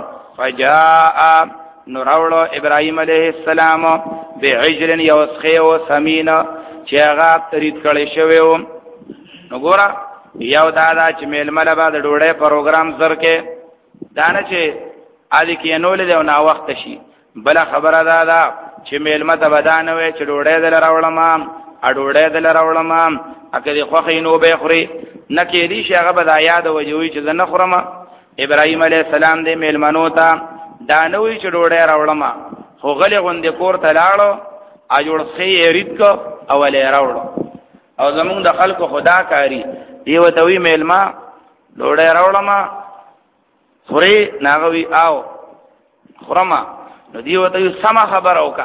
فجاء نوراولو ابراهیم علیه السلام بعجل یوسخه او سمینه چې هغه ترید کړي شوی نو ګورا یو دادا چې میلمه له بعد ډوړې پروګرام زر کې دانه چې اځي کې نو له نو وخت شي بل خبره دادا چې میلمه ته بدانه وي چې ډوړې دل راولم ا ډوړې دل راولم اکه دی خوخې نو به خوري نکې دي چې هغه بد یاد وجوي چې زنه خورم ابراهیم علیه السلام دې میلمنو ته دانوي چې ډوړې راولم خو غلې غوندې کور ته لاړو ا جوړ خې ریت کو اولې راوړو او زمونږ د خلکو خدا کاری دیو ته وی میلما ډوړې راوړم خوري ناغوي آو خورما نو دیو ته سما خبر اوکا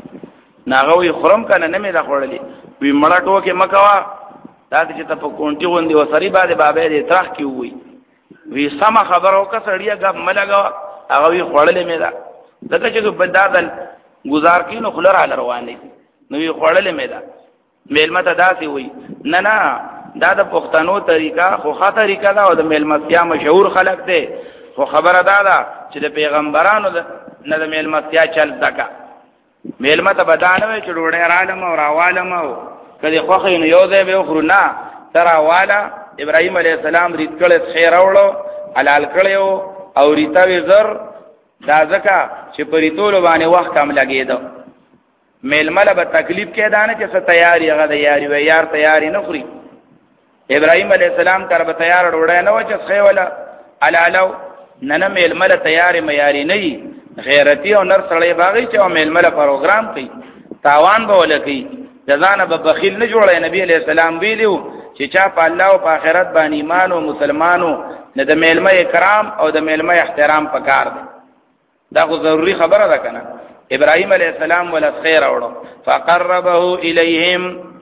ناغوي خورم کنه نه مې دا خورلې وی مړه ټوکې مکوا دا چې ته په کونټي غوندې وسري باندې بابې دې ترخ کی وی وی سما خبر اوکا سړیا غب ملګا هغه وی خورلې مې دا دغه چې بدادل گزار کینو خلر علی روان دي نو وی خورلې مې دا میلمه ته داسي وی نه نه دا د پښتنو طریقہ خو ښه طریقہ دا او د میلمستیا مشهور خلک دي خو خبره دا ده چې د پیغمبرانو نه د میلمستیا چل دکا میلمه ته بدانه وي چې ډوړې رالم او راوالم او کله خوخې نو یو ځای به خورو نه تر والا ابراهیم علیه السلام ریت کړه خیر اورو حلال کړو او ریتا وی زر دا ځکه چې پریتول باندې وخت کم لګیدو میلمه له تکلیف کې دانه چې څه تیاری هغه د یاري و یار تیاری نه خوري ابراهیم علیه السلام تر به تیار ډوړې نه و چې خې ولا علالو نن میلمه له تیاری معیاري نه غیرتی او نر سړی باغی چې او میلمه له پروګرام کوي تاوان به ولکې ځانه به بخیل نه جوړه نبی علیہ السلام ویلو چې چا په الله او په آخرت باندې ایمان او مسلمانو نه د میلمه کرام او د میلمه احترام پکار دی دا خو ضروری خبره ده کنه ابراهیم علیہ السلام ول خیر اورو فقربه الیہم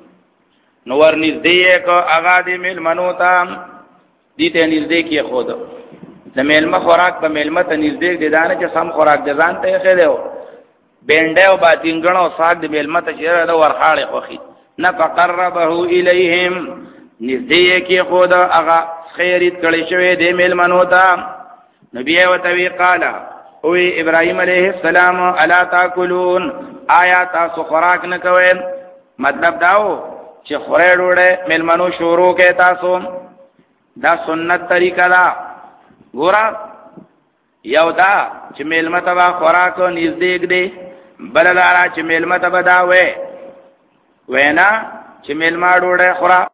نور نزدې کو اغا دې میلمنو ته دې ته نزدې کې خود د میلمه خوراک په میلمه ته نزدې دي دانه چې سم خوراک د ځان ته یې خېلو بینډه او باتینګڼو او ساګ د میلمه ته چیرې دا ورخاړې خوخي نه فقربه الیہم نزدې کې خود اغا خیرت کړي شوی د میلمنو ته نبی او توی قال او ابراهیم علیہ السلام الا تاکلون آیا تاسو خوراک نه کوئ مطلب داو چې خورې ډوړې میلمنو شروع کې تاسو دا سنت طریقه دا ګورا یو دا چې میلمه ته خوراک نږدې دی، بل دا چې میلمه ته دا وې وینا چې میلمه ډوډۍ خورا